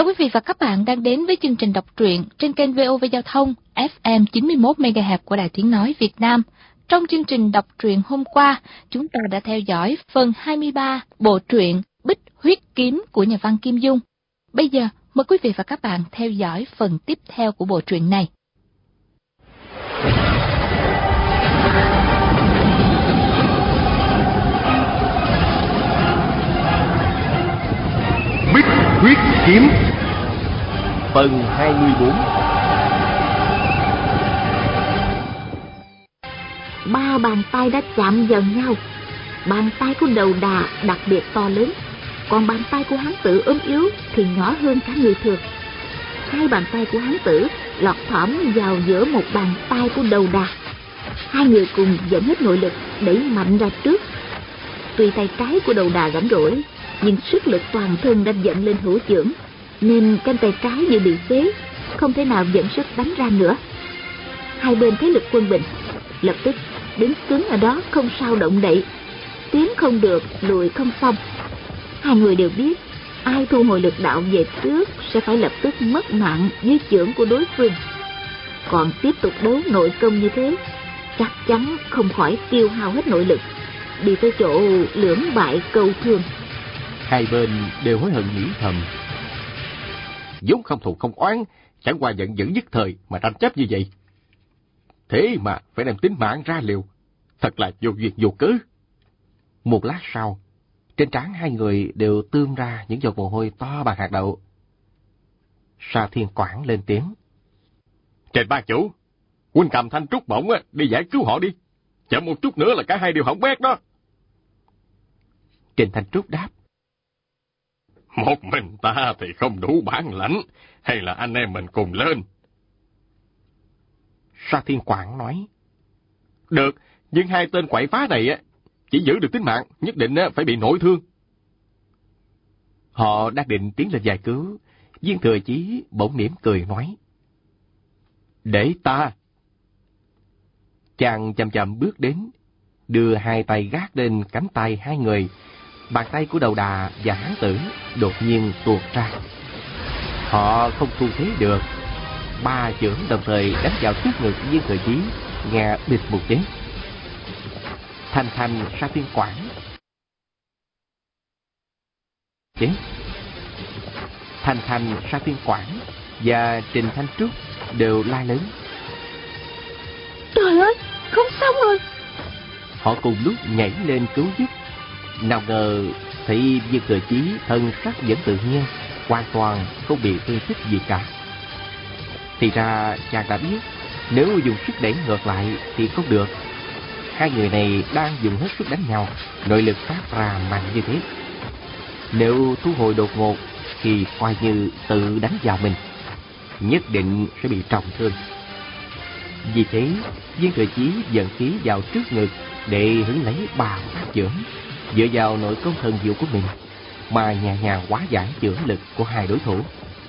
Chào quý vị và các bạn đang đến với chương trình đọc truyện trên kênh VOV Giao thông FM 91 MHz của Đài Tiếng nói Việt Nam. Trong chương trình đọc truyện hôm qua, chúng ta đã theo dõi phần 23 bộ truyện Bích Huyết Kiếm của nhà văn Kim Dung. Bây giờ, mời quý vị và các bạn theo dõi phần tiếp theo của bộ truyện này. Bích Huyết Kiếm phần 24. Ba bàn tay đã chạm vào nhau. Bàn tay của Đầu Đà đặc biệt to lớn, còn bàn tay của Hán Tử ốm yếu thì nhỏ hơn cả người thường. Hai bàn tay của Hán Tử lọt thỏm vào giữa một bàn tay của Đầu Đà. Hai người cùng dẫn hết nội lực đẩy mạnh ra trước. Tuy tay trái của Đầu Đà rảnh rỗi, nhưng sức lực toàn thân đã dẫn lên hữu chưởng, nên cánh tay trái như bị phế, không thể nào dẫn sức đánh ra nữa. Hai bên thế lực quân bình, lập tức đứng cứng ở đó không sao động đậy, tiến không được, lùi không xong. Hai người đều biết ai thu hồi lực đạo về trước sẽ phải lập tức mất mạng dưới chưởng của đối phương. Còn tiếp tục đấu nội công như thế, chắc chắn không khỏi tiêu hao hết nội lực, đi tới chỗ lưỡng bại câu thương. Hai bên đều hối hận nghĩ thầm, vốn không thù không oán, chẳng qua giận dữ nhất thời mà tranh chấp như vậy. Thế mà phải đem tính mạng ra liều, thật là vô duyên vô cớ. Một lát sau, trên trán hai người đều tươm ra những giọt mồ hôi to bằng hạt đậu. Sa Thiên Quảng lên tiếng: "Trên ba chủ, huynh cầm thanh trúc bổng đi giải cứu họ đi, chậm một chút nữa là cả hai đều hỏng bét đó." Trình Thanh Trúc đáp: "Một mình ta thì không đủ bản lãnh, hay là anh em mình cùng lên?" Sa Thiên Quảng nói: "Được, nhưng hai tên quậy phá này chỉ giữ được tính mạng, nhất định phải bị nội thương." Họ đang định tiến lên giải cứu, Viên Thừa Chí bỗng mỉm cười nói: "Để ta." Chàng chậm chậm bước đến, đưa hai tay gác lên cánh tay hai người. Bàn tay của Đầu Đà và Hán Tử đột nhiên tuột ra. Họ không thu thế được. Ba chưởng đồng thời đánh vào trước ngực Viên Thừa Chí, nghe bịch một tiếng. Thanh Thanh, Sa Thiên Quảng Thanh Thanh, Sa Thiên Quảng và Trình Thanh Trúc đều la lớn: "Trời ơi, không xong rồi!" Họ cùng lúc nhảy lên cứu giúp. Nào ngờ thấy Viên Thừa Chí thân sắc vẫn tự nhiên, hoàn toàn không bị thương tích gì cả. Thì ra chàng đã biết, nếu dùng sức đẩy ngược lại thì không được. Hai người này đang dùng hết sức đánh nhau, nội lực phát ra mạnh như thế. Nếu thu hồi đột ngột thì coi như tự đánh vào mình, nhất định sẽ bị trọng thương. Vì thế, Viên Thừa Chí dẫn khí vào trước ngực để hứng lấy ba phát chưởng, dựa vào nội công thần diệu của mình mà nhẹ nhàng hóa giải chưởng lực của hai đối thủ.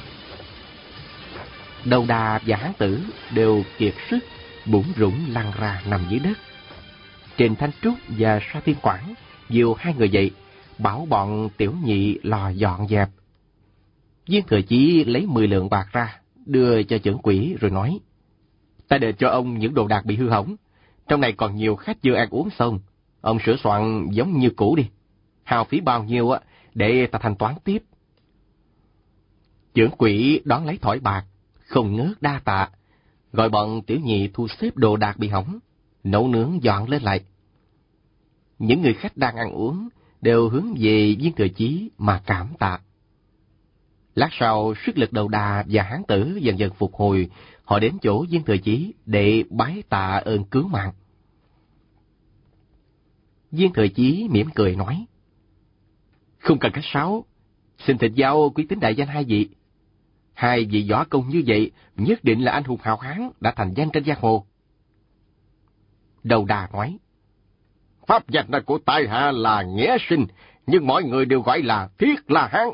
Đầu Đà và Hán Tử đều kiệt sức, bủn rủn lăn ra nằm dưới đất. Trình Thanh Trúc và Sa Thiên Quảng dìu hai người dậy, bảo bọn tiểu nhị lò dọn dẹp. Viên Thừa Chí lấy 10 lượng bạc ra, đưa cho chưởng quỹ rồi nói: "Ta đền cho ông những đồ đạc bị hư hỏng. Trong này còn nhiều khách chưa ăn uống xong, ông sửa soạn giống như cũ đi. Hao phí bao nhiêu để ta thanh toán tiếp." Chưởng quỹ đón lấy thỏi bạc, không ngớt đa tạ, gọi bọn tiểu nhị thu xếp đồ đạc bị hỏng, nấu nướng dọn lên lại. Những người khách đang ăn uống đều hướng về Viên Thừa Chí mà cảm tạ. Lát sau, sức lực Đầu Đà và Hán Tử dần dần phục hồi, họ đến chỗ Viên Thừa Chí để bái tạ ơn cứu mạng. Viên Thừa Chí mỉm cười nói: "Không cần khách sáo, xin thỉnh giáo quý tín đại danh hai vị. Hai vị võ công như vậy, nhất định là anh hùng hào hán đã thành danh trên giang hồ." Đầu Đà nói: "Pháp danh của tại hạ là Nghĩa Sinh, nhưng mọi người đều gọi là Thiết La Hán."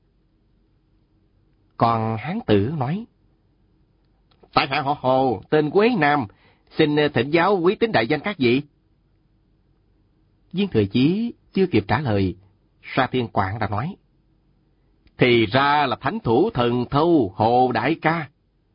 Còn Hán Tử nói: "Tại hạ họ Hồ, tên Quế Nam, xin thỉnh giáo quý tín đại danh các vị." Viên Thừa Chí chưa kịp trả lời, Sa Thiên Quảng đã nói: Thì ra là thánh thủ thần thâu Hồ đại ca.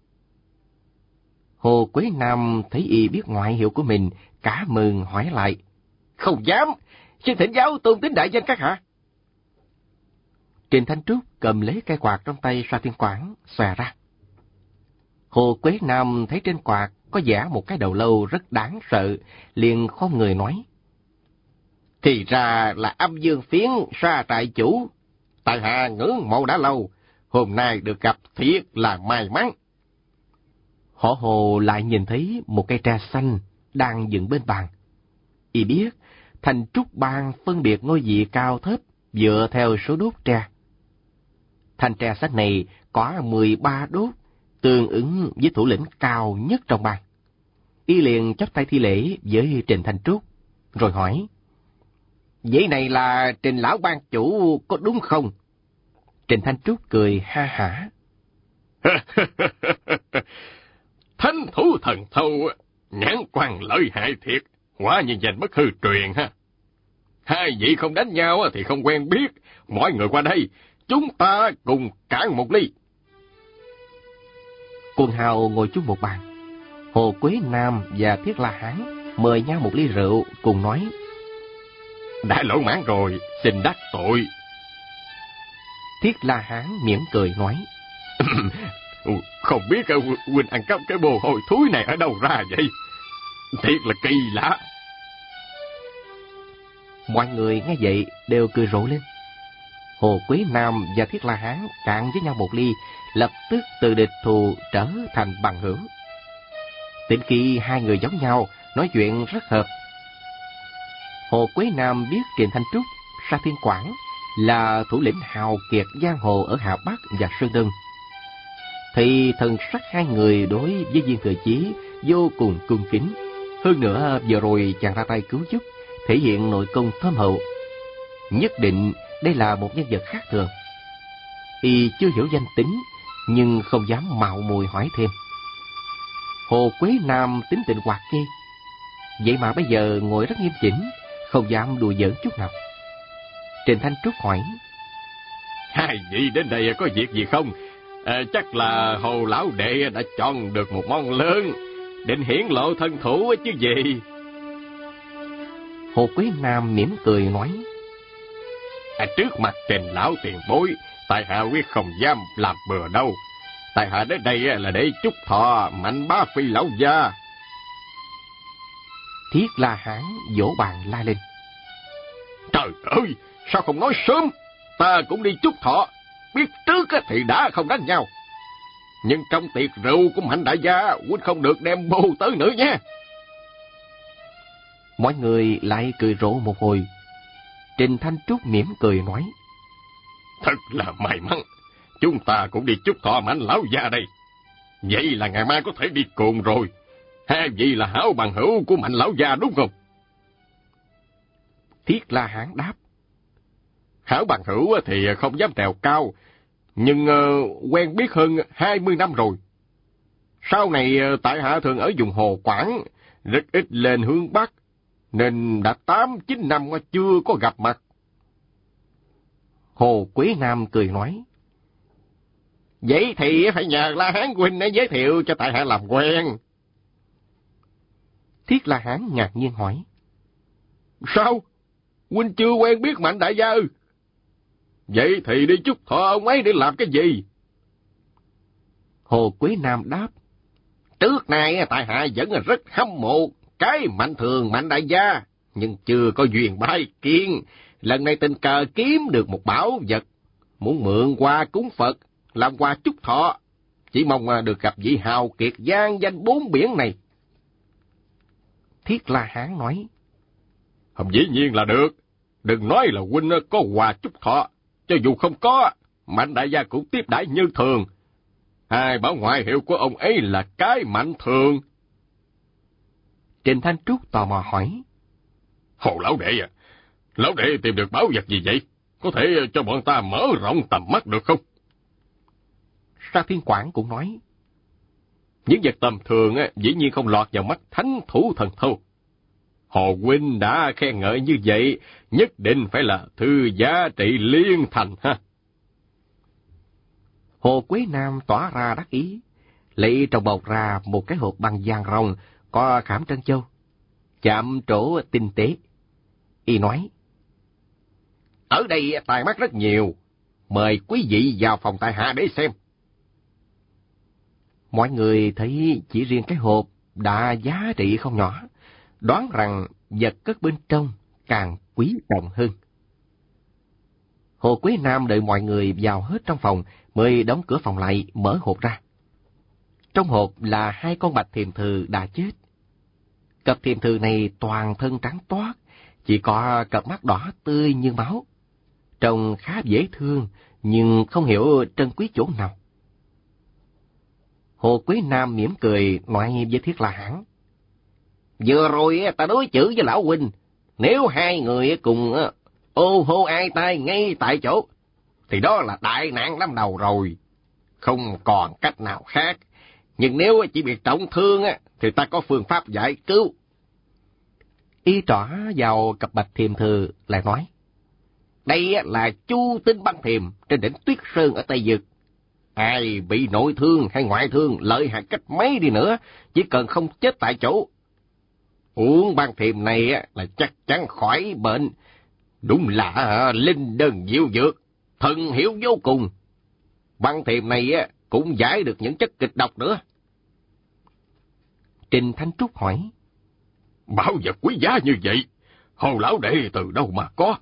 Hồ Quế Nam thấy y biết ngoại hiệu của mình, cả mừng hỏi lại. Không dám, xin thỉnh giáo tôn tính đại danh các hạ. Trình Thanh Trúc cầm lấy cây quạt trong tay Sa Thiên Quảng, xòe ra. Hồ Quế Nam thấy trên quạt có vẽ một cái đầu lâu rất đáng sợ, liền khom người nói. Thì ra là âm dương phiến Sa trại chủ. Tại hạ ngưỡng mộ đã lâu, hôm nay được gặp thiệt là may mắn. Họ Hồ lại nhìn thấy một cây tre xanh đang dựng bên bàn. Y biết Thanh Trúc Bang phân biệt ngôi vị cao thấp dựa theo số đốt tre. Thanh tre xanh này có 13 đốt, tương ứng với thủ lĩnh cao nhất trong bang. Y liền chắp tay thi lễ với Trình Thanh Trúc, rồi hỏi. Vậy này là Trình lão ban chủ có đúng không? Trình Thanh Trúc cười ha hả. Thánh thủ thần thâu, nhãn quan lợi hại thiệt, quả nhiên danh bất hư truyền ha. Hai vị không đánh nhau thì không quen biết, mọi người qua đây, chúng ta cùng cạn một ly. Quần hào ngồi chung một bàn. Hồ Quế Nam và Thiết La Hán mời nhau một ly rượu, cùng nói. Đã lỗ mãn rồi, xin đắc tội. Thiết La Hán mỉm cười nói. Không biết huynh ăn cắp cái bồ hồi thúi này ở đâu ra vậy? Thiệt là kỳ lạ. Mọi người nghe vậy đều cười rộ lên. Hồ Quế Nam và Thiết La Hán cạn với nhau một ly, lập tức từ địch thù trở thành bằng hữu. Tính khi hai người giống nhau, nói chuyện rất hợp. Hồ Quế Nam biết Trình Thanh Trúc, Sa Thiên Quảng là thủ lĩnh hào kiệt giang hồ ở Hà Bắc và Sơn Đông, thì thần sắc hai người đối với Viên Thừa Chí vô cùng cung kính. Hơn nữa vừa rồi chàng ra tay cứu giúp, thể hiện nội công thâm hậu. Nhất định đây là một nhân vật khác thường. Y chưa hiểu danh tính, nhưng không dám mạo muội hỏi thêm. Hồ Quế Nam tính tình hoạt nghi, vậy mà bây giờ ngồi rất nghiêm chỉnh, không dám đùa giỡn chút nào. Trình Thanh Trúc hỏi. Hai vị đến đây có việc gì không? Chắc là Hồ lão đệ đã chọn được một món lớn, định hiển lộ thân thủ chứ gì. Hồ Quế Nam mỉm cười nói. Trước mặt Trình lão tiền bối, tại hạ quyết không dám làm bừa đâu. Tại hạ đến đây là để chúc thọ Mạnh Bá Phi lão gia. Thiết La Hán vỗ bàn la lên. Trời ơi, sao không nói sớm? Ta cũng đi chúc thọ, biết trước thì đã không đánh nhau. Nhưng trong tiệc rượu của Mạnh đại gia, huynh không được đem bồ tới nữa nha. Mọi người lại cười rộ một hồi. Trình Thanh Trúc mỉm cười nói. Thật là may mắn, chúng ta cũng đi chúc thọ Mạnh lão gia đây. Vậy là ngày mai có thể đi cùng rồi. Hai vị là hảo bằng hữu của Mạnh lão gia đúng không? Thiết La Hán đáp. Hảo bằng hữu thì không dám trèo cao, nhưng quen biết hơn 20 năm rồi. Sau này tại hạ thường ở vùng Hồ Quảng, rất ít lên hướng Bắc, nên đã 8-9 năm chưa có gặp mặt. Hồ Quế Nam cười nói. Vậy thì phải nhờ La Hán huynh giới thiệu cho tại hạ làm quen. Thiết La Hán ngạc nhiên hỏi. Sao? Huynh chưa quen biết Mạnh đại gia ư? Vậy thì đi chúc thọ ông ấy để làm cái gì? Hồ Quế Nam đáp. Trước nay tại hạ vẫn rất hâm mộ cái Mạnh Thường Mạnh đại gia, nhưng chưa có duyên bái kiến. Lần này tình cờ kiếm được một bảo vật, muốn mượn qua cúng Phật, làm quà chúc thọ. Chỉ mong được gặp vị hào kiệt giang danh bốn biển này. Thiết La Hán nói. Dĩ nhiên là được. Đừng nói là huynh có quà chúc thọ. Cho dù không có, Mạnh đại gia cũng tiếp đãi như thường. Ai bảo ngoại hiệu của ông ấy là cái Mạnh Thường? Trình Thanh Trúc tò mò hỏi. Hồ lão đệ à, lão đệ tìm được bảo vật gì vậy? Có thể cho bọn ta mở rộng tầm mắt được không? Sa Thiên Quảng cũng nói. Những vật tầm thường dĩ nhiên không lọt vào mắt thánh thủ thần thâu. Hồ huynh đã khen ngợi như vậy, nhất định phải là thư giá trị liên thành ha. Hồ Quế Nam tỏ ra đắc ý, lấy trong bọc ra một cái hộp bằng vàng ròng có khảm trân châu, chạm trổ tinh tế. Y nói: "Ở đây tài mắt rất nhiều, mời quý vị vào phòng tại hạ để xem." Mọi người thấy chỉ riêng cái hộp đã giá trị không nhỏ, đoán rằng vật cất bên trong càng quý trọng hơn. Hồ Quế Nam đợi mọi người vào hết trong phòng mới đóng cửa phòng lại, mở hộp ra. Trong hộp là 2 con bạch thiềm thừ đã chết. Cặp thiềm thừ này toàn thân trắng toát, chỉ có cặp mắt đỏ tươi như máu. Trông khá dễ thương, nhưng không hiểu trân quý chỗ nào. Hồ Quế Nam mỉm cười nói với Thiết La Hán: "Vừa rồi ta đối chữ với lão huynh, nếu 2 người cùng ô hô ai tai ngay tại chỗ, thì đó là đại nạn lâm đầu rồi, không còn cách nào khác. Nhưng nếu chỉ bị trọng thương thì ta có phương pháp giải cứu." Y trỏ vào cặp bạch thiềm thừ lại nói: "Đây là Chu Tinh băng thiềm trên đỉnh Tuyết Sơn ở Tây Dực. Ai bị nội thương hay ngoại thương lợi hại cách mấy đi nữa, chỉ cần không chết tại chỗ, uống băng thiềm này là chắc chắn khỏi bệnh. Đúng là linh đơn diệu dược, thần hiệu vô cùng. Băng thiềm này cũng giải được những chất kịch độc nữa." Trình Thanh Trúc hỏi: "Bảo vật quý giá như vậy, Hồ lão đệ từ đâu mà có?"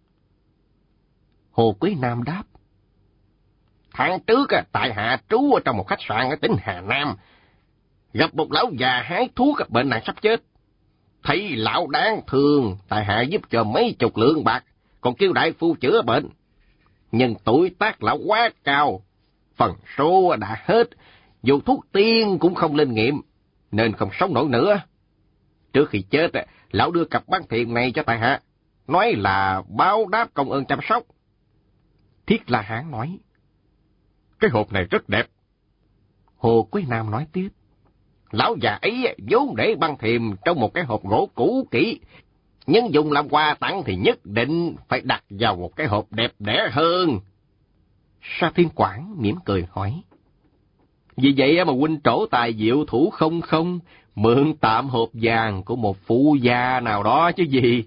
Hồ Quế Nam đáp: "Tháng trước tại hạ trú ở trong một khách sạn ở tỉnh Hà Nam, gặp một lão già hái thuốc bệnh nặng sắp chết. Thấy lão đáng thương, tại hạ giúp cho mấy chục lượng bạc, còn kêu đại phu chữa bệnh. Nhưng tuổi tác lão quá cao, phần số đã hết, dù thuốc tiên cũng không linh nghiệm, nên không sống nổi nữa. Trước khi chết, lão đưa cặp băng thiềm này cho tại hạ, nói là báo đáp công ơn chăm sóc." Thiết La Hán nói: "Cái hộp này rất đẹp." Hồ Quế Nam nói tiếp: "Lão già ấy vốn để băng thiềm trong một cái hộp gỗ cũ kỹ, nhưng dùng làm quà tặng thì nhất định phải đặt vào một cái hộp đẹp đẽ hơn." Sa Thiên Quảng mỉm cười hỏi: "Vì vậy mà huynh trổ tài diệu thủ không mượn tạm hộp vàng của một phu gia nào đó chứ gì?"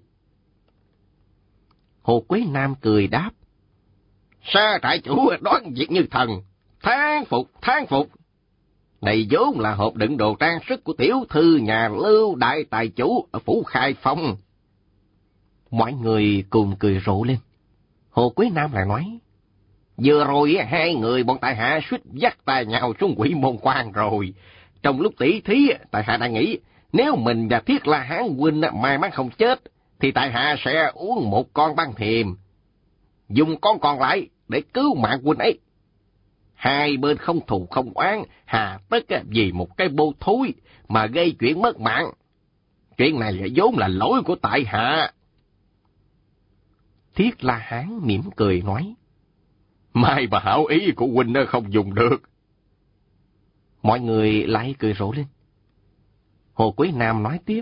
Hồ Quế Nam cười đáp: "Sa trại chủ đoán việc như thần, thán phục. Đây vốn là hộp đựng đồ trang sức của tiểu thư nhà Lưu đại tài chủ ở phủ Khai Phong." Mọi người cùng cười rộ lên. Hồ Quế Nam lại nói: "Vừa rồi 2 người bọn tại hạ suýt dắt tay nhau xuống Quỷ Môn Quan rồi. Trong lúc tỷ thí, tại hạ đã nghĩ, nếu mình và Thiết La Hán huynh may mắn không chết, thì tại hạ sẽ uống một con băng thiềm, dùng con còn lại để cứu mạng huynh ấy. Hai bên không thù không oán, hà tất vì một cái bô thối mà gây chuyện mất mạng. Chuyện này vốn là lỗi của tại hạ." Thiết La Hán mỉm cười nói: "Mai mà hảo ý của huynh không dùng được." Mọi người lại cười rộ lên. Hồ Quế Nam nói tiếp: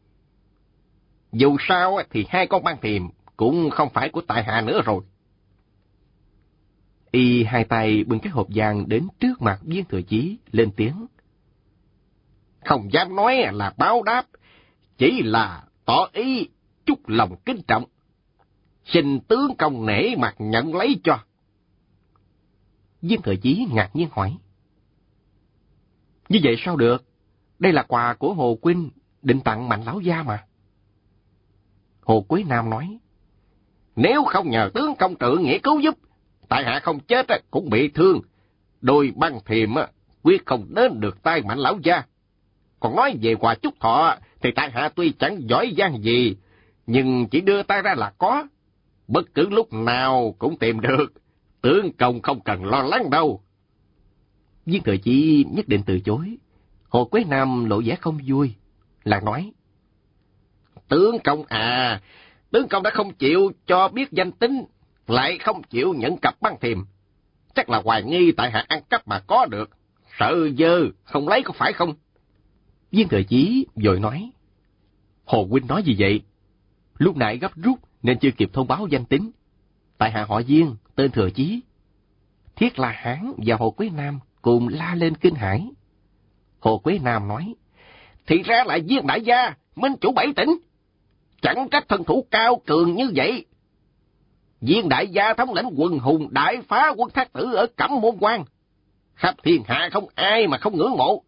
"Dù sao thì 2 con băng thiềm cũng không phải của tại hạ nữa rồi." Y 2 tay bưng cái hộp vàng đến trước mặt Viên Thừa Chí, lên tiếng: "Không dám nói là báo đáp, chỉ là tỏ ý chút lòng kính trọng. Xin tướng công nể mặt nhận lấy cho." Viên Thừa Chí ngạc nhiên hỏi: "Như vậy sao được? Đây là quà của Hồ huynh định tặng Mạnh lão gia mà." Hồ Quế Nam nói: "Nếu không nhờ tướng công trượng nghĩa cứu giúp, tại hạ không chết cũng bị thương. Đôi băng thiềm quyết không đến được tay Mạnh lão gia. Còn nói về quà chúc thọ thì tại hạ tuy chẳng giỏi giang gì, nhưng chỉ đưa tay ra là có. Bất cứ lúc nào cũng tìm được. Tướng công không cần lo lắng đâu." Viên Thừa Chí nhất định từ chối. Hồ Quế Nam lộ vẻ không vui, lại nói: Tướng công đã không chịu cho biết danh tính, lại không chịu nhận cặp băng thiềm. Chắc là hoài nghi tại hạ ăn cắp mà có được, sợ dơ, không lấy có phải không?" Viên Thừa Chí vội nói: "Hồ huynh nói gì vậy? Lúc nãy gấp rút nên chưa kịp thông báo danh tính. Tại hạ họ Viên, tên Thừa Chí. Thiết La Hán và Hồ Quế Nam cùng la lên kinh hãi. Hồ Quế Nam nói, thì ra là Viên đại gia, minh chủ 7 tỉnh. Chẳng trách thần thủ cao cường như vậy. Viên đại gia thống lĩnh quần hùng đại phá quân Thác Tử ở Cẩm Môn Quan. Khắp thiên hạ không ai mà không ngưỡng mộ.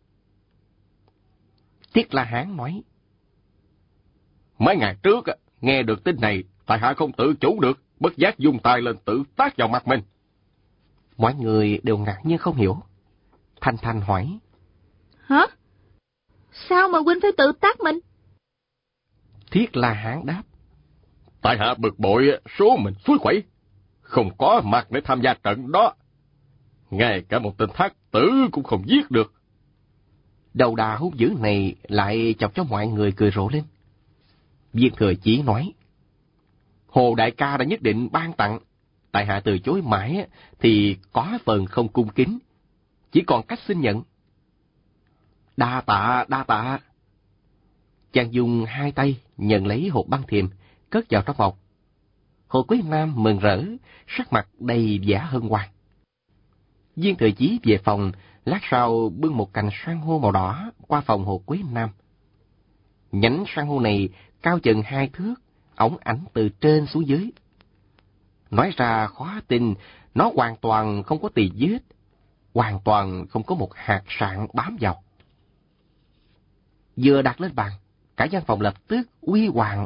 Thiết La Hán nói, mấy ngày trước, nghe được tin này, tại hạ không tự chủ được, bất giác dùng tay lên tự tát vào mặt mình. Mọi người đều ngạc nhiên không hiểu. Thanh Thanh hỏi, hả? Sao mà huynh phải tự tát mình? Thiết La Hán đáp, tại hạ bực bội số mình suối quẩy, không có mặt để tham gia trận đó. Ngay cả một tên Thác Tử cũng không giết được. Đầu đà hung dữ này lại chọc cho mọi người cười rộ lên. Viên Thừa Chí nói, Hồ đại ca đã nhất định ban tặng, tại hạ từ chối mãi thì có phần không cung kính, chỉ còn cách xin nhận. Đa tạ, đa tạ. Chàng dùng hai tay nhận lấy hộp băng thiềm, cất vào trong bọc. Hồ Quế Nam mừng rỡ, sắc mặt đầy vẻ hân hoan. Viên Thừa Chí về phòng, lát sau bưng một cành san hô màu đỏ qua phòng Hồ Quế Nam. Nhánh san hô này cao chừng 2 thước, óng ánh từ trên xuống dưới. Nói ra khó tin, nó hoàn toàn không có tì vết, hoàn toàn không có một hạt sạn bám vào. Vừa đặt lên bàn, cả gian phòng lập tức uy hoàng.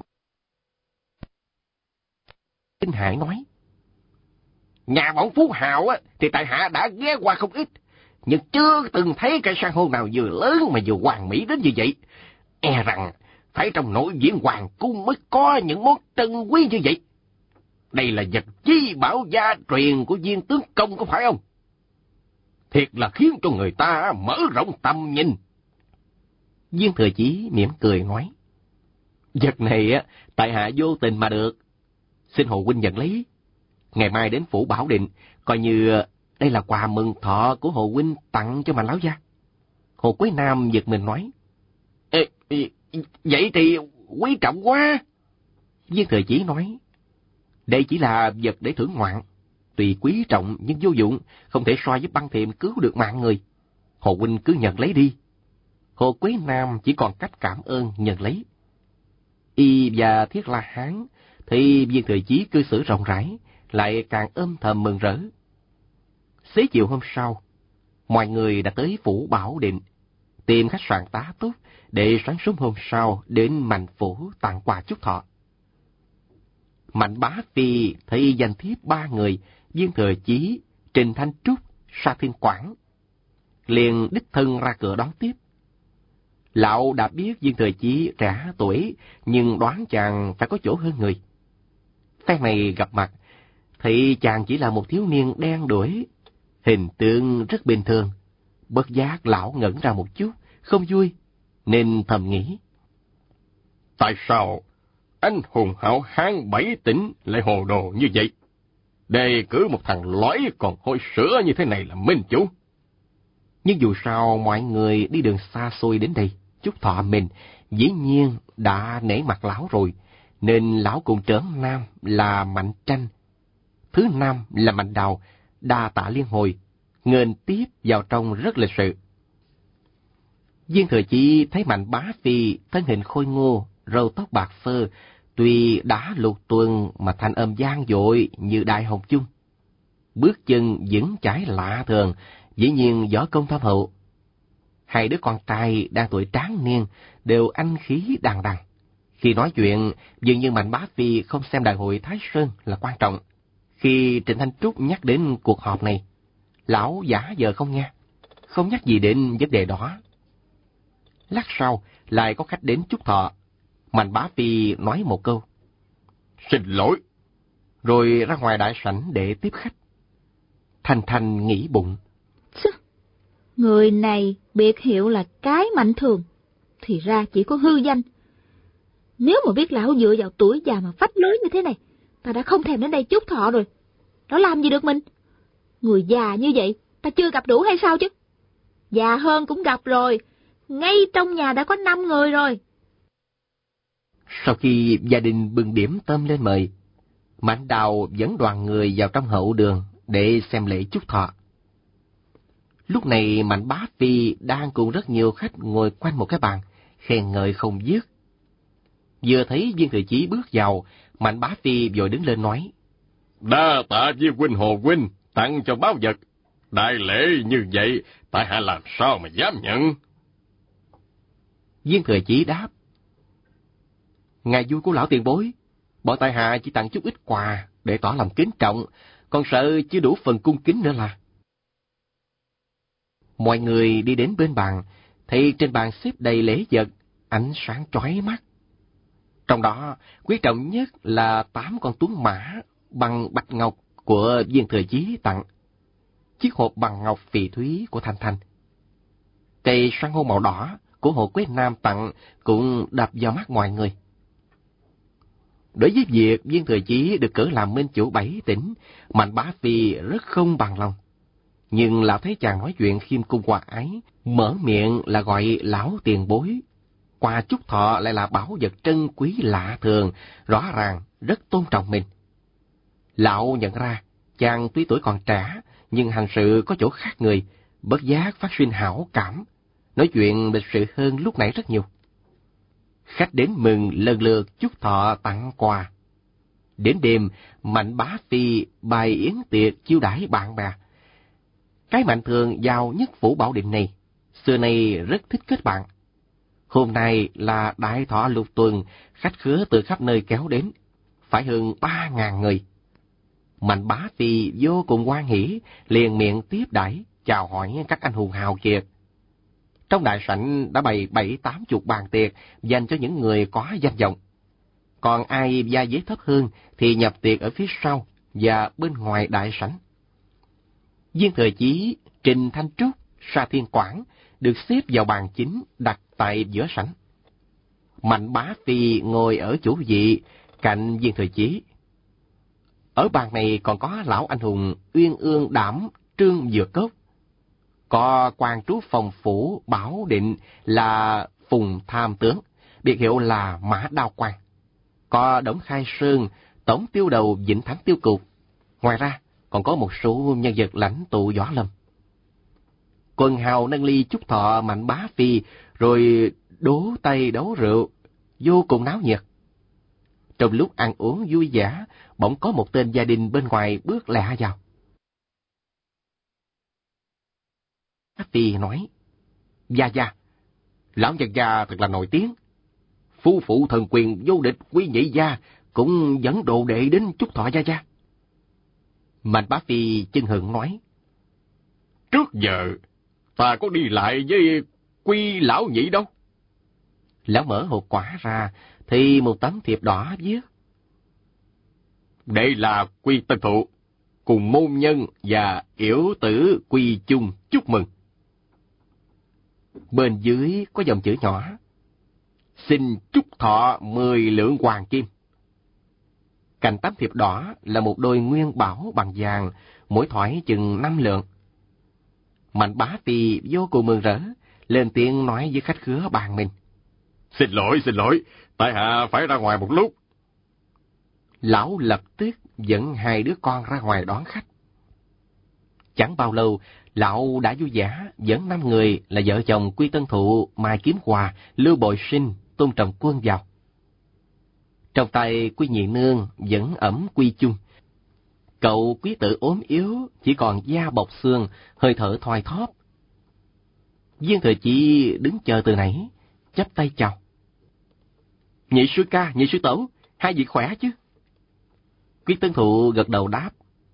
Kinh Hải nói, nhà bọn phú hào thì tại hạ đã ghé qua không ít, nhưng chưa từng thấy cây san hô nào vừa lớn mà vừa hoàn mỹ đến như vậy. E rằng phải trong nội viện hoàng cung mới có những món trân quý như vậy. Đây là vật chi bảo gia truyền của Viên tướng công có phải không? Thiệt là khiến cho người ta mở rộng tầm nhìn. Viên Thừa Chí mỉm cười nói, vật này tại hạ vô tình mà được, xin Hồ huynh nhận lấy. Ngày mai đến phủ Bảo Định, coi như đây là quà mừng thọ của Hồ huynh tặng cho Mạnh lão gia. Hồ Quế Nam giật mình nói, vậy thì quý trọng quá. Viên Thừa Chí nói, đây chỉ là vật để thưởng ngoạn, tuy quý trọng nhưng vô dụng, không thể so với băng thiềm cứu được mạng người. Hồ huynh cứ nhận lấy đi. Hồ Quế Nam chỉ còn cách cảm ơn nhận lấy. Y và Thiết La Hán thì Viên Thừa Chí cư xử rộng rãi, lại càng âm thầm mừng rỡ. Xế chiều hôm sau, mọi người đã tới phủ Bảo Định, tìm khách sạn tá túc để sáng sớm hôm sau đến Mạnh phủ tặng quà chúc thọ. Mạnh Bá Phi thấy danh thiếp 3 người, Viên Thừa Chí, Trình Thanh Trúc, Sa Thiên Quảng, liền đích thân ra cửa đón tiếp. Lão đã biết Viên Thừa Chí trẻ tuổi, nhưng đoán chàng phải có chỗ hơn người. Phen này gặp mặt, thì chàng chỉ là một thiếu niên đen đuổi, hình tượng rất bình thường. Bất giác lão ngẩn ra một chút, không vui, nên thầm nghĩ, tại sao anh hùng hảo hán 7 tỉnh lại hồ đồ như vậy? Đề cử một thằng lõi còn hôi sữa như thế này là minh chủ. Nhưng dù sao mọi người đi đường xa xôi đến đây chúc thọ mình, dĩ nhiên đã nể mặt lão rồi, nên lão cùng trưởng nam là Mạnh Tranh, thứ nam là Mạnh Đào, đa tạ liên hồi, nghênh tiếp vào trong rất lịch sự. Viên Thừa Chí thấy Mạnh Bá Phi thân hình khôi ngô, râu tóc bạc phơ, tuy đã lục tuần mà thanh âm vang dội như đại hồng chung. Bước chân vững chãi lạ thường, dĩ nhiên võ công thâm hậu. Hai đứa con trai đang tuổi tráng niên đều anh khí đằng đằng. Khi nói chuyện, dường như Mạnh Bá Phi không xem đại hội Thái Sơn là quan trọng. Khi Trịnh Thanh Trúc nhắc đến cuộc họp này, lão giả vờ không nghe, không nhắc gì đến vấn đề đó. Lát sau, lại có khách đến chúc thọ. Mạnh Bá Phi nói một câu, xin lỗi, rồi ra ngoài đại sảnh để tiếp khách. Thanh Thanh nghĩ bụng, người này biệt hiệu là cái mạnh thường, thì ra chỉ có hư danh. Nếu mà biết lão dựa vào tuổi già mà phách lối như thế này, ta đã không thèm đến đây chúc thọ rồi. Nó làm gì được mình? Người già như vậy, ta chưa gặp đủ hay sao chứ? Già hơn cũng gặp rồi, ngay trong nhà đã có 5 người rồi. Sau khi gia đình bưng điểm tâm lên mời, Mạnh Đào dẫn đoàn người vào trong hậu đường để xem lễ chúc thọ. Lúc này Mạnh Bá Phi đang cùng rất nhiều khách ngồi quanh một cái bàn, khen ngợi không dứt. Vừa thấy Viên Thừa Chí bước vào, Mạnh Bá Phi vội đứng lên nói: Đa tạ Viên huynh Hồ huynh tặng cho báu vật. Đại lễ như vậy, tại hạ làm sao mà dám nhận? Viên Thừa Chí đáp: Ngày vui của lão tiền bối, bọn tại hạ chỉ tặng chút ít quà để tỏ lòng kính trọng, còn sợ chưa đủ phần cung kính nữa là. Mọi người đi đến bên bàn, thấy trên bàn xếp đầy lễ vật, ánh sáng chói mắt. Trong đó, quý trọng nhất là 8 con tuấn mã bằng bạch ngọc của Viên Thừa Chí tặng, chiếc hộp bằng ngọc phỉ thúy của Thanh Thanh. Cây san hô màu đỏ của Hồ Quế Nam tặng cũng đập vào mắt mọi người. Đối với việc Viên Thừa Chí được cử làm minh chủ 7 tỉnh, Mạnh Bá Phi rất không bằng lòng. Nhưng lão thấy chàng nói chuyện khiêm cung hòa ái, mở miệng là gọi lão tiền bối. Quà chúc thọ lại là bảo vật trân quý lạ thường, rõ ràng rất tôn trọng mình. Lão nhận ra, chàng tuy tuổi còn trẻ, nhưng hành sự có chỗ khác người, bất giác phát sinh hảo cảm, nói chuyện lịch sự hơn lúc nãy rất nhiều. Khách đến mừng lần lượt chúc thọ tặng quà. Đến đêm, Mạnh Bá Phi bày yến tiệc chiêu đãi bạn bè. Cái Mạnh thường vào nhất phủ Bảo Định này, xưa nay rất thích kết bạn. Hôm nay là đại thọ lục tuần, khách khứa từ khắp nơi kéo đến, phải hơn 3.000 người. Mạnh Bá Phi vô cùng hoan hỉ, liền miệng tiếp đãi, chào hỏi các anh hùng hào kiệt. Trong đại sảnh đã bày 70-80 bàn tiệc dành cho những người có danh vọng. Còn ai gia giới thấp hơn thì nhập tiệc ở phía sau và bên ngoài đại sảnh. Viên Thừa Chí, Trình Thanh Trúc, Sa Thiên Quảng được xếp vào bàn chính đặt tại giữa sảnh. Mạnh Bá Phi ngồi ở chủ vị cạnh Viên Thừa Chí. Ở bàn này còn có lão anh hùng Uyên Ương Đảm Trương Dược Cốc, có quan trú phòng phủ Bảo Định là Phùng Tham Tướng, biệt hiệu là Mã Đao Quan, có Đổng Khai Sơn, tổng tiêu đầu Vĩnh Thắng Tiêu Cục. Ngoài ra còn có một số nhân vật lãnh tụ võ lâm. Quần hào nâng ly chúc thọ Mạnh Bá Phi, rồi đố tay đấu rượu, vô cùng náo nhiệt. Trong lúc ăn uống vui vẻ, bỗng có một tên gia đình bên ngoài bước lẹ vào. Bá Phi nói: Gia gia, lão nhân gia thật là nổi tiếng. Phu phụ thần quyền vô địch Quý Nhị gia cũng dẫn đồ đệ đến chúc thọ gia gia. Mạnh Bá Phi chưng hửng nói: Trước giờ ta có đi lại với Quy lão nhị đâu. Lão mở hộp quả ra thì một tấm thiệp đỏ viết: Đây là Quy tân phụ, cùng môn nhân và yểu tử Quy chung chúc mừng. Bên dưới có dòng chữ nhỏ: Xin chúc thọ 10 lượng hoàng kim. Cạnh tấm thiệp đỏ là một đôi nguyên bảo bằng vàng, mỗi thỏi chừng 5 lượng. Mạnh Bá Phi vô cùng mừng rỡ, lên tiếng nói với khách khứa bàn mình: Xin lỗi, tại hạ phải ra ngoài một lúc. Lão lập tức dẫn 2 đứa con ra ngoài đón khách. Chẳng bao lâu, lão đã vui vẻ dẫn 5 người là vợ chồng Quy Tân Thụ, Mai Kiếm Hòa, Lưu Bội Sinh, Tôn Trọng Quân vào. Trong tay Quy Nhị Nương vẫn ẵm Quy Chung. Cậu quý tử ốm yếu, chỉ còn da bọc xương, hơi thở thoi thóp. Viên Thừa Chí đứng chờ từ nãy, chắp tay chào: Nhị sư ca, nhị sư tẩu, hai vị khỏe chứ? Quy Tân Thụ gật đầu đáp: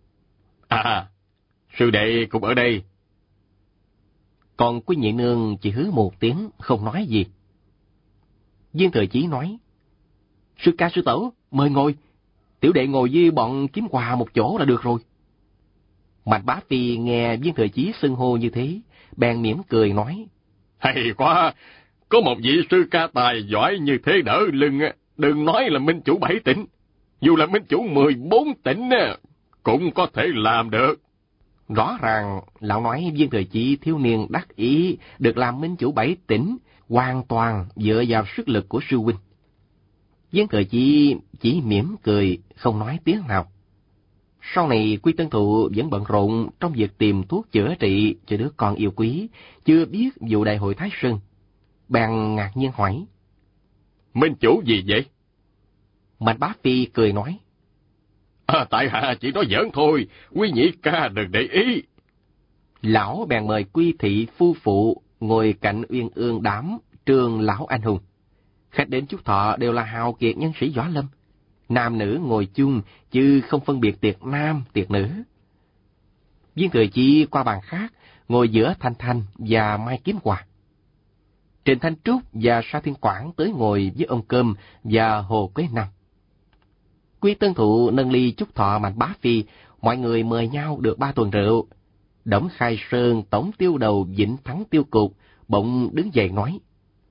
Sư đệ cũng ở đây. Còn Quy Nhị Nương chỉ hứ một tiếng, không nói gì. Viên Thừa Chí nói: Sư ca sư tẩu, mời ngồi. Tiểu đệ ngồi với bọn Kiếm Hòa một chỗ là được rồi. Mạnh Bá Phi nghe Viên Thừa Chí xưng hô như thế, bèn mỉm cười nói: Hay quá, có một vị sư ca tài giỏi như thế đỡ lưng, đừng nói là minh chủ 7 tỉnh, dù là minh chủ 14 tỉnh cũng có thể làm được. Rõ ràng lão nói Viên Thừa Chí thiếu niên đắc ý được làm minh chủ 7 tỉnh, hoàn toàn dựa vào sức lực của sư huynh. Viên Thừa Chí chỉ mỉm cười, không nói tiếng nào. Sau này Quy Tân Thụ vẫn bận rộn trong việc tìm thuốc chữa trị cho đứa con yêu quý, chưa biết vụ đại hội Thái Sơn. Bèn ngạc nhiên hỏi: Minh chủ gì vậy? Mạnh Bá Phi cười nói: Tại hạ chỉ nói giỡn thôi, quý nhị ca đừng để ý. Lão bèn mời Quy thị phu phụ ngồi cạnh Uyên Ương Đám, Trường lão anh hùng. Khách đến chúc thọ đều là hào kiệt nhân sĩ võ lâm. Nam nữ ngồi chung, chứ không phân biệt tiệc nam, tiệc nữ. Viên Thừa Chi qua bàn khác, ngồi giữa Thanh Thanh và Mai Kiếm Hòa. Trịnh Thanh Trúc và Sa Thiên Quảng tới ngồi với ông Cơm và Hồ Quế Nam. Quy Tân Thụ nâng ly chúc thọ Mạnh Bá Phi, mọi người mời nhau được 3 tuần rượu. Đổng Khai Sơn tổng tiêu đầu Vĩnh Thắng Tiêu Cục bỗng đứng dậy nói: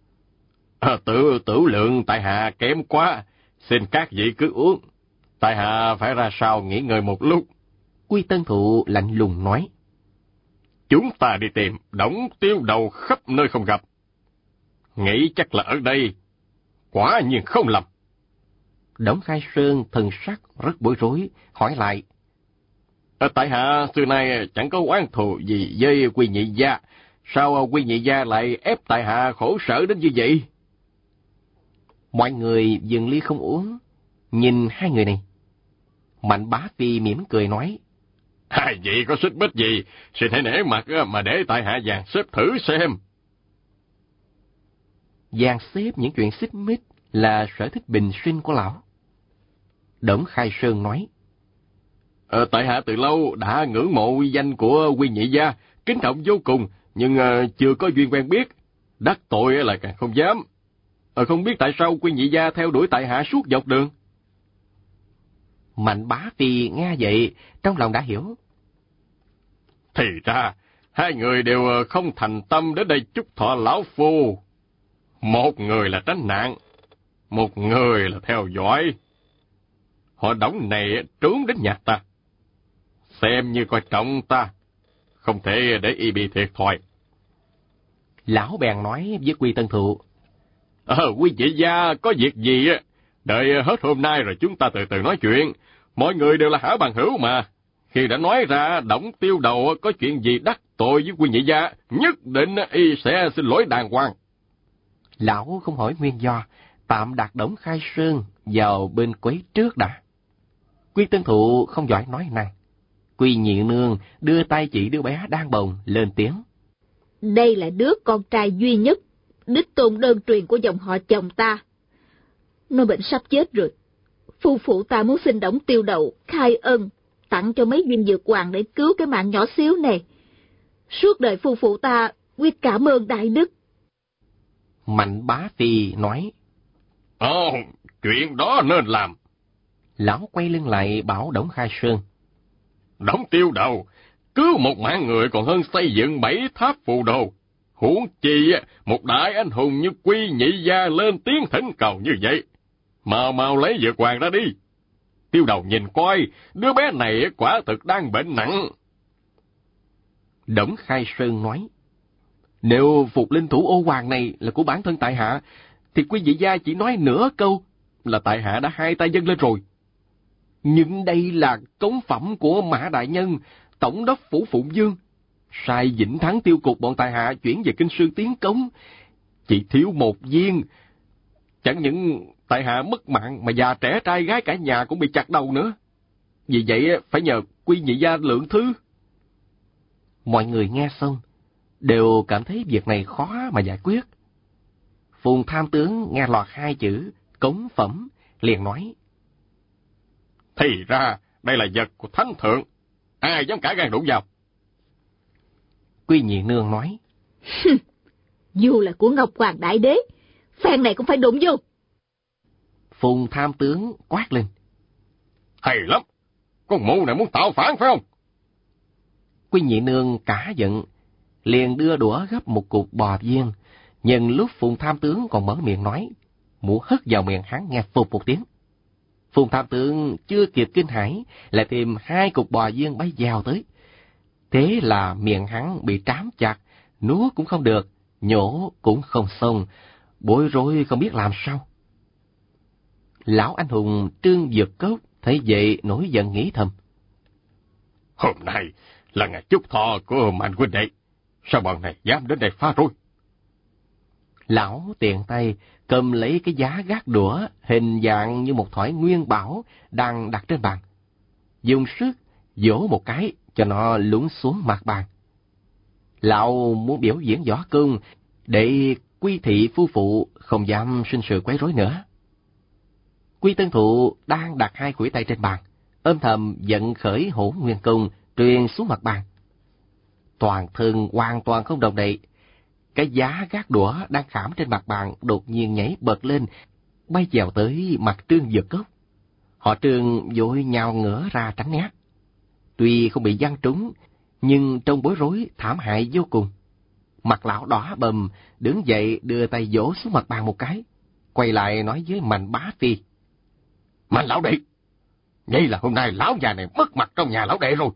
Tử lượng tại hạ kém quá, xin các vị cứ uống. Tại hạ phải ra sau nghỉ ngơi một lúc. Quy Tân Thụ lạnh lùng nói: Chúng ta đi tìm Đổng tiêu đầu khắp nơi không gặp. Nghĩ chắc là ở đây. Quả nhiên không lầm. Đổng Khai Sơn thần sắc rất bối rối, hỏi lại: Tại hạ xưa nay chẳng có oán thù gì với Quy nhị gia. Sao Quy nhị gia lại ép tại hạ khổ sở đến như vậy? Mọi người dừng ly không uống, nhìn hai người này. Mạnh Bá Phi mỉm cười nói: Hai vị có xích mích gì, xin hãy nể mặt mà để tại hạ dàn xếp thử xem. Dàn xếp những chuyện xích mích là sở thích bình sinh của lão. Đổng Khai Sơn nói: Tại hạ từ lâu đã ngưỡng mộ uy danh của Quy nhị gia, kính trọng vô cùng, nhưng chưa có duyên quen biết. Đắc tội là càng không dám. Không biết tại sao Quy nhị gia theo đuổi tại hạ suốt dọc đường. Mạnh Bá Phi nghe vậy, trong lòng đã hiểu. Thì ra, hai người đều không thành tâm đến đây chúc thọ lão phu. Một người là tránh nạn, một người là theo dõi. Họ Đổng này trốn đến nhà ta, xem như coi trọng ta, không thể để y bị thiệt thòi. Lão bèn nói với Quy Tân Thụ: Quý vị gia có việc gì, đợi hết hôm nay rồi chúng ta từ từ nói chuyện. Mọi người đều là hảo bằng hữu mà. Khi đã nói ra Đổng tiêu đầu có chuyện gì đắc tội với Quy nhị gia, nhất định y sẽ xin lỗi đàng hoàng. Lão không hỏi nguyên do, tạm đặt Đổng Khai Sơn vào bên quấy trước đã. Quy Tân Thụ không giỏi nói năng. Quy nhị nương đưa tay chỉ đứa bé đang bồng lên tiếng: Đây là đứa con trai duy nhất, đích tôn đơn truyền của dòng họ chồng ta. Nó bệnh sắp chết rồi. Phu phụ ta muốn xin Đổng tiêu đầu khai ân, tặng cho mấy viên dược hoàng để cứu cái mạng nhỏ xíu này. Suốt đời phu phụ ta quyết cảm ơn đại đức. Mạnh Bá Phi nói: Chuyện đó nên làm. Lão quay lưng lại bảo Đổng Khai Sơn: Đổng tiêu đầu, cứu một mạng người còn hơn xây dựng 7 tháp phù đồ. Huống chi một đại anh hùng như Quy nhị gia lên tiếng thỉnh cầu như vậy. Mau lấy dược hoàng ra đi. Tiêu đầu nhìn coi, đứa bé này quả thực đang bệnh nặng. Đổng Khai Sơn nói: Nếu phục linh thủ ô hoàng này là của bản thân tại hạ, thì Quy nhị gia chỉ nói nửa câu là tại hạ đã hai tay dâng lên rồi. Nhưng đây là cống phẩm của Mã đại nhân, tổng đốc phủ Phụng Dương, sai Vĩnh Thắng Tiêu Cục bọn tại hạ chuyển về Kinh Sư tiến cống, chỉ thiếu một viên. Chẳng những tại hạ mất mạng mà già trẻ trai gái cả nhà cũng bị chặt đầu nữa. Vì vậy phải nhờ Quy nhị gia lượng thứ. Mọi người nghe xong đều cảm thấy việc này khó mà giải quyết. Phùng tham tướng nghe lọt hai chữ cống phẩm liền nói: Thì ra đây là vật của thánh thượng, ai dám cả gan đụng vào. Quy nhị nương nói: Dù là của Ngọc Hoàng đại đế, phen này cũng phải đụng vô. Phùng tham tướng quát lên: Hay lắm, con mụ này muốn tạo phản phải không? Quy nhị nương cả giận, liền đưa đũa gấp một cục bò viên. Nhân lúc Phùng tham tướng còn mở miệng nói, mụ hất vào miệng hắn nghe phụt một tiếng. Phùng tham tướng chưa kịp kinh hãi, lại thêm 2 cục bò viên bay vào tới. Thế là miệng hắn bị trám chặt, nuốt cũng không được, nhổ cũng không xong, bối rối không biết làm sao. Lão anh hùng Trương Dược Cốc thấy vậy nổi giận nghĩ thầm: Hôm nay là ngày chúc thọ của Mạnh huynh đệ. Sao bọn này dám đến đây phá rối? Lão tiện tay cầm lấy cái giá gác đũa hình dạng như một thỏi nguyên bảo đang đặt trên bàn. Dùng sức vỗ một cái cho nó lún xuống mặt bàn. Lão muốn biểu diễn võ công để Quy Thị phu phụ không dám sinh sự quấy rối nữa. Quy Tân Thụ đang đặt hai khuỷu tay trên bàn, âm thầm vận khởi Hỗn Nguyên Công truyền xuống mặt bàn. Toàn thân hoàn toàn không động đậy. Cái giá gác đũa đang khảm trên mặt bàn đột nhiên nhảy bật lên, bay dèo tới mặt Trương Dược Cốc. Họ Trương vội nhào ngửa ra tránh né. Tuy không bị giăng trúng, nhưng trong bối rối thảm hại vô cùng. Mặt lão đỏ bầm, đứng dậy đưa tay vỗ xuống mặt bàn một cái, quay lại nói với Mạnh Bá Phi: Mạnh lão đệ, vậy là hôm nay lão già này mất mặt trong nhà lão đệ rồi.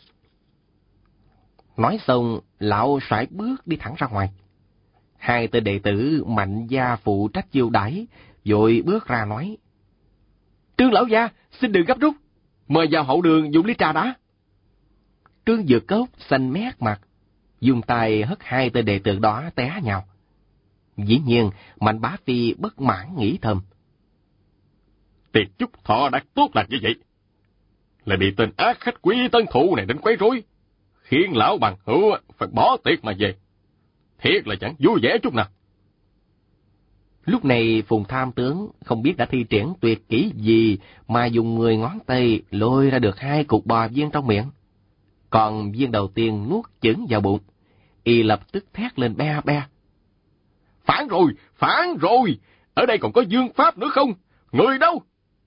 Nói xong, lão sải bước đi thẳng ra ngoài. Hai tên đệ tử Mạnh gia phụ trách chiêu đãi, vội bước ra nói: Trương lão gia, xin đừng gấp rút, mời vào hậu đường dùng ly trà đã. Trương Dược Cốc xanh mét mặt, dùng tay hất hai tên đệ tử đó té nhào. Dĩ nhiên, Mạnh Bá Phi bất mãn nghĩ thầm: Tiệc chúc thọ đã tốt lành như vậy, lại bị tên ác khách Quý Tân Thụ này đến quấy rối, khiến lão bằng hữu phải bỏ tiệc mà về. Thiệt là chẳng vui vẻ chút nào. Lúc này Phùng Tham Tướng không biết đã thi triển tuyệt kỹ gì mà dùng 10 ngón tay lôi ra được 2 cục bò viên trong miệng. Còn viên đầu tiên nuốt chửng vào bụng, y lập tức thét lên be be: Phản rồi, phản rồi! Ở đây còn có dương pháp nữa không? Người đâu?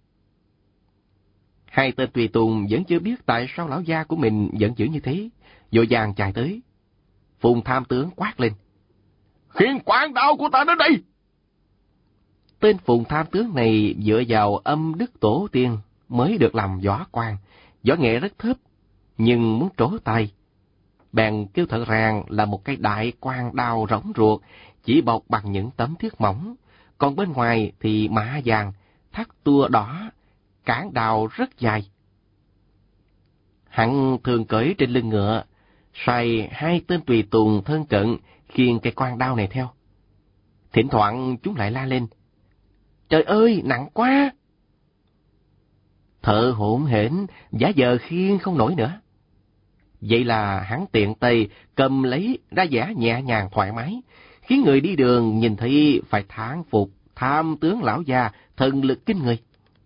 Hai tên tùy tùng vẫn chưa biết tại sao lão gia của mình giận dữ như thế, vội vàng chạy tới. Phùng Tham Tướng quát lên: Khiên quang đao của ta đến đây! Tên Phùng Tham Tướng này dựa vào âm đức tổ tiên mới được làm võ quan, võ nghệ rất thấp, nhưng muốn trổ tay. Bèn kêu thợ rèn là một cây đại quang đao rỗng ruột, chỉ bọc bằng những tấm thiết mỏng, còn bên ngoài thì mạ vàng, thắt tua đỏ, cán đao rất dài. Hắn thường cưỡi trên lưng ngựa, sai hai tên tùy tùng thân cận khiêng cây quang đao này theo. Thỉnh thoảng chúng lại la lên: Trời ơi, nặng quá! Thợ hổn hển giả vờ khiêng không nổi nữa. Vậy là hắn tiện tay cầm lấy ra vẻ nhẹ nhàng thoải mái, khiến người đi đường nhìn thấy phải thán phục Tham Tướng lão già thần lực kinh người.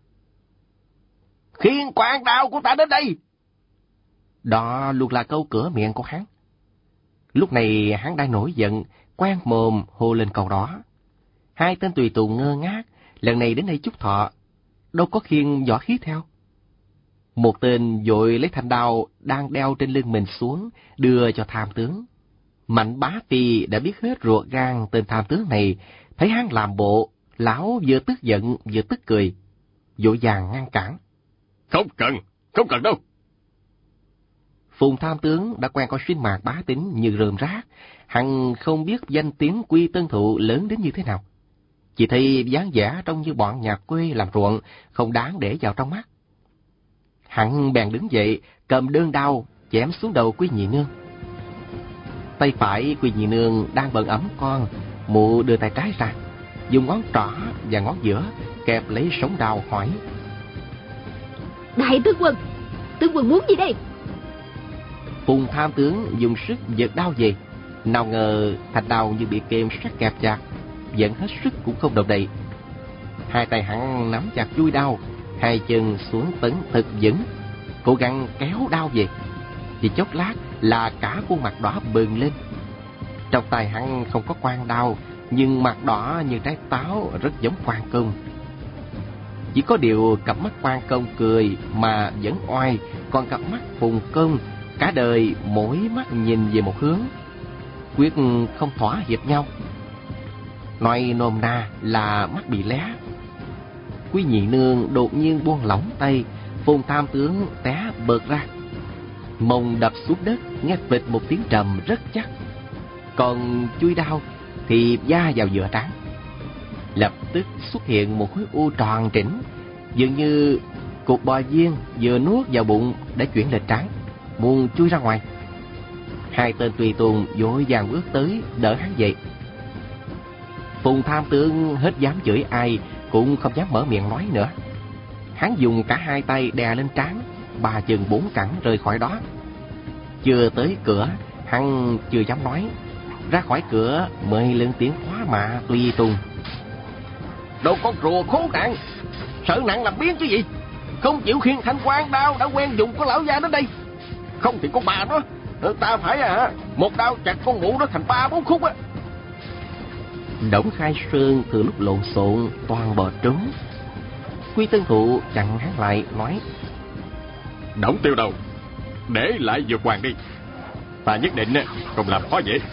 Khiên quang đao của ta đến đây! Đó luôn là câu cửa miệng của hắn. Lúc này hắn đang nổi giận, quen mồm hô lên câu đó. Hai tên tùy tùng ngơ ngác, lần này đến đây chúc thọ, đâu có khiêng võ khí theo. Một tên vội lấy thanh đao đang đeo trên lưng mình xuống, đưa cho Tham Tướng. Mạnh Bá Phi đã biết hết ruột gan tên Tham Tướng này, thấy hắn làm bộ, lão vừa tức giận vừa tức cười, vội vàng ngăn cản: Không cần đâu. Phùng Tham Tướng đã quen coi sinh mạc bá tính như rơm rác, hắn không biết danh tiếng Quy Tân Thụ lớn đến như thế nào. Chỉ thấy dáng vẻ trông như bọn nhà quê làm ruộng, không đáng để vào trong mắt. Hắn bèn đứng dậy, cầm đơn đao chém xuống đầu Quy Nhị Nương. Tay phải Quy Nhị Nương đang bận ẵm con, mụ đưa tay trái ra, dùng ngón trỏ và ngón giữa kẹp lấy sống đao hỏi: Đại tướng quân muốn gì đây? Phùng Tham Tướng dùng sức giật đao về, nào ngờ thanh đao như bị kềm sắt kẹp chặt, vẫn hết sức cũng không động đậy. Hai tay hắn nắm chặt chuôi đao, hai chân xuống tấn thật vững, cố gắng kéo đao về. Chỉ chốc lát là cả khuôn mặt đỏ bừng lên. Trong tay hắn không có quang đao, nhưng mặt đỏ như trái táo, rất giống Quan Công. Chỉ có điều cặp mắt Quan Công cười mà vẫn oai, còn cặp mắt Phùng Công cả đời mỗi mắt nhìn về một hướng, quyết không thỏa hiệp nhau. Nói nôm na là mắt bị lé. Quý Nhị Nương đột nhiên buông lỏng tay, Phùng Tham Tướng té bật ra, mông đập xuống đất, nghe phịch một tiếng trầm rất chắc. Còn chuôi đao thì va vào giữa trán, lập tức xuất hiện một khối u tròn trĩnh, dường như cục bò viên vừa nuốt vào bụng đã chuyển lên trán. muốn chui ra ngoài. Hai tên tùy tùng vội vàng bước tới đỡ hắn dậy. Phùng tham tướng hết dám chửi ai, cũng không dám mở miệng nói nữa. Hắn dùng cả hai tay đè lên trán, ba chân bốn cẳng rời khỏi đó. Chưa tới cửa, hắn chưa dám nói. Ra khỏi cửa mới lên tiếng hóa mạ tùy tùng. Đồ con rùa khốn nạn, sợ nặng làm biến chứ gì. Không chịu khiêng thanh quan đao đã quen dùng của lão gia đến đây. Không thì con bà nó, ta phải một đao chặt con mụ nó thành 3-4 khúc á. Đổng Khai Sơn từ lúc lộn xộn toàn bò trốn. Quy Tân Thụ chặn hắn lại nói: Đổng Tiêu Đầu, để lại Dược Hoàng đi, ta nhất định không làm khó dễ.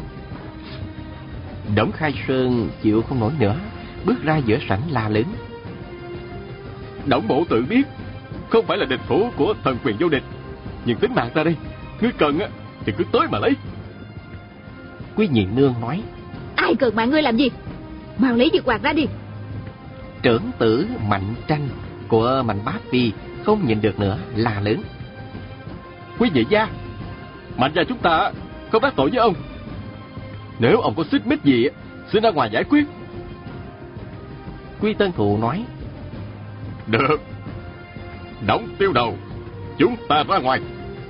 Đổng Khai Sơn chịu không nổi nữa, bước ra giữa sảnh la lớn: Đổng bộ tự biết không phải là địch thủ của thần quyền vô địch, nhưng tính mạng ta đây, ngươi cần thì cứ tới mà lấy. Quý Nhị Nương nói: Ai cần mạng ngươi làm gì? Mau lấy Dược Hoàng ra đi. Trưởng tử Mạnh Tranh của Mạnh Bá Phi không nhịn được nữa, la lớn: Quý vị gia, Mạnh gia chúng ta không đắc tội với ông. Nếu ông có xích mích gì, xin ra ngoài giải quyết. Quy Tân Thụ nói: Được, Đổng Tiêu Đầu, chúng ta ra ngoài.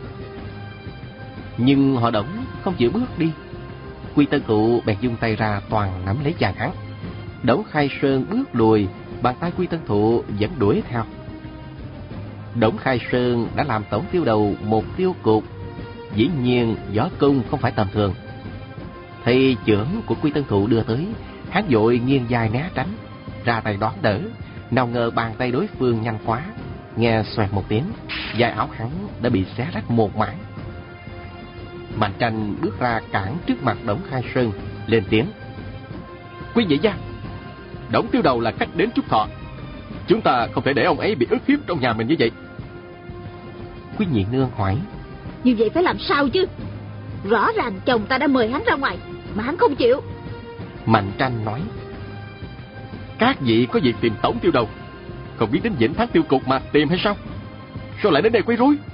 Nhưng họ Đổng không chịu bước đi. Quy Tân Thụ bèn dung tay ra toàn nắm lấy chàng hắn. Đổng Khai Sơn bước lùi, bàn tay Quy Tân Thụ vẫn đuổi theo. Đổng Khai Sơn đã làm tổng tiêu đầu một tiêu cục, dĩ nhiên võ công không phải tầm thường. Thấy chưởng của Quy Tân Thụ đưa tới, hắn vội nghiêng vai né tránh, ra tay đón đỡ. Nào ngờ bàn tay đối phương nhanh quá, nghe xoẹt một tiếng, vai áo hắn đã bị xé rách một mảng. Mạnh Tranh bước ra cản trước mặt Đổng Khai Sơn, lên tiếng: Quý vị gia, Đổng Tiêu Đầu là khách đến chúc thọ, chúng ta không thể để ông ấy bị ức hiếp trong nhà mình như vậy. Quý Nhị Nương hỏi: Như vậy phải làm sao chứ? Rõ ràng chồng ta đã mời hắn ra ngoài mà hắn không chịu. Mạnh Tranh nói: Các vị có việc tìm Tổng Tiêu Đầu, không biết đến Vĩnh Thắng Tiêu Cục mà tìm hay sao? Sao lại đến đây quấy rối?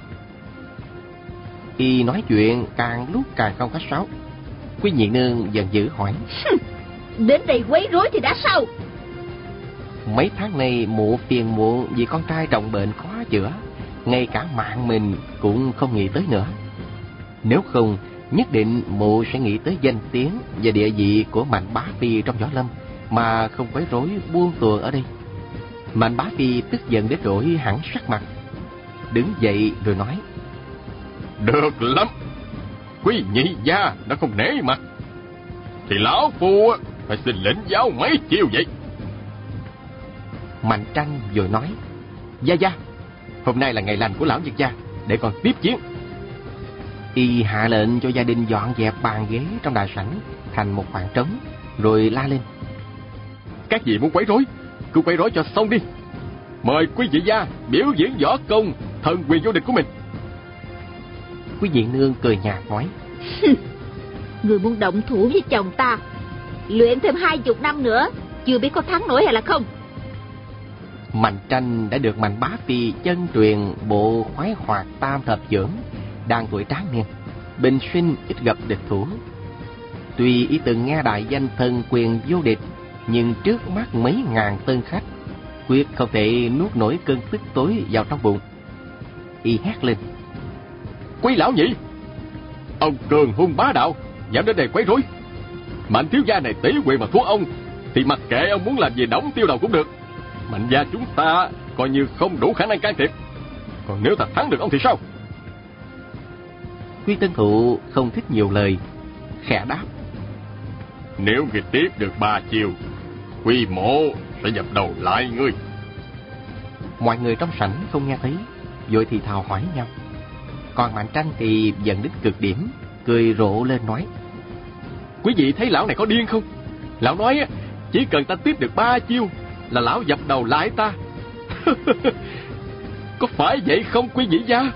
Y nói chuyện càng lúc càng không khách sáo. Quý Nhị Nương giận dữ hỏi: Đến đây quấy rối thì đã sao? Mấy tháng nay mụ phiền muộn vì con trai trọng bệnh khó chữa, ngay cả mạng mình cũng không nghĩ tới nữa. Nếu không, nhất định mụ sẽ nghĩ tới danh tiếng và địa vị của Mạnh Bá Phi trong võ lâm, mà không quấy rối buông tuồng ở đây. Mạnh Bá Phi tức giận đến đổi hẳn sắc mặt, đứng dậy rồi nói: Được lắm, quý nhị gia đã không nể mặt, thì lão phu phải xin lĩnh giáo mấy chiêu vậy. Mạnh Tranh rồi nói: Gia, hôm nay là ngày lành của lão Nhật gia, để còn tiếp chiến. Y hạ lệnh cho gia đình dọn dẹp bàn ghế trong đại sảnh thành một khoảng trống, rồi la lên: Các vị muốn quấy rối, cứ quấy rối cho xong đi. Mời quý vị gia biểu diễn võ công thần quyền vô địch của mình. Quý Nhị Nương cười nhạt nói: Người muốn động thủ với chồng ta, luyện thêm 20 năm nữa, chưa biết có thắng nổi hay là không. Mạnh Tranh đã được Mạnh Bá Phi chân truyền bộ khoái hoạt tam thập chưởng, đang tuổi tráng niên, bình sinh ít gặp địch thủ. Tuy y từng nghe đại danh thần quyền vô địch, nhưng trước mắt mấy ngàn tân khách, quyết không thể nuốt nổi cơn tức tối vào trong bụng. Y hét lên: Quý lão nhị, ông cường hung bá đạo, dám đến đây quấy rối. Mạnh thiếu gia này tỷ quyền mà thua ông, thì mặc kệ ông muốn làm gì Đổng Tiêu Đầu cũng được. Mạnh gia chúng ta coi như không đủ khả năng can thiệp. Còn nếu ta thắng được ông thì sao? Quy Tân Thụ không thích nhiều lời, khẽ đáp: Nếu ngươi tiếp được 3 chiều, Quy mộ sẽ dập đầu lại ngươi. Mọi người trong sảnh không nghe thấy, vội thì thào hỏi nhau. Còn Mạnh Tranh thì giận đến cực điểm, cười rộ lên nói: Quý vị thấy lão này có điên không? Lão nói chỉ cần ta tiếp được 3 chiêu là lão dập đầu lại ta. Có phải vậy không quý vị gia?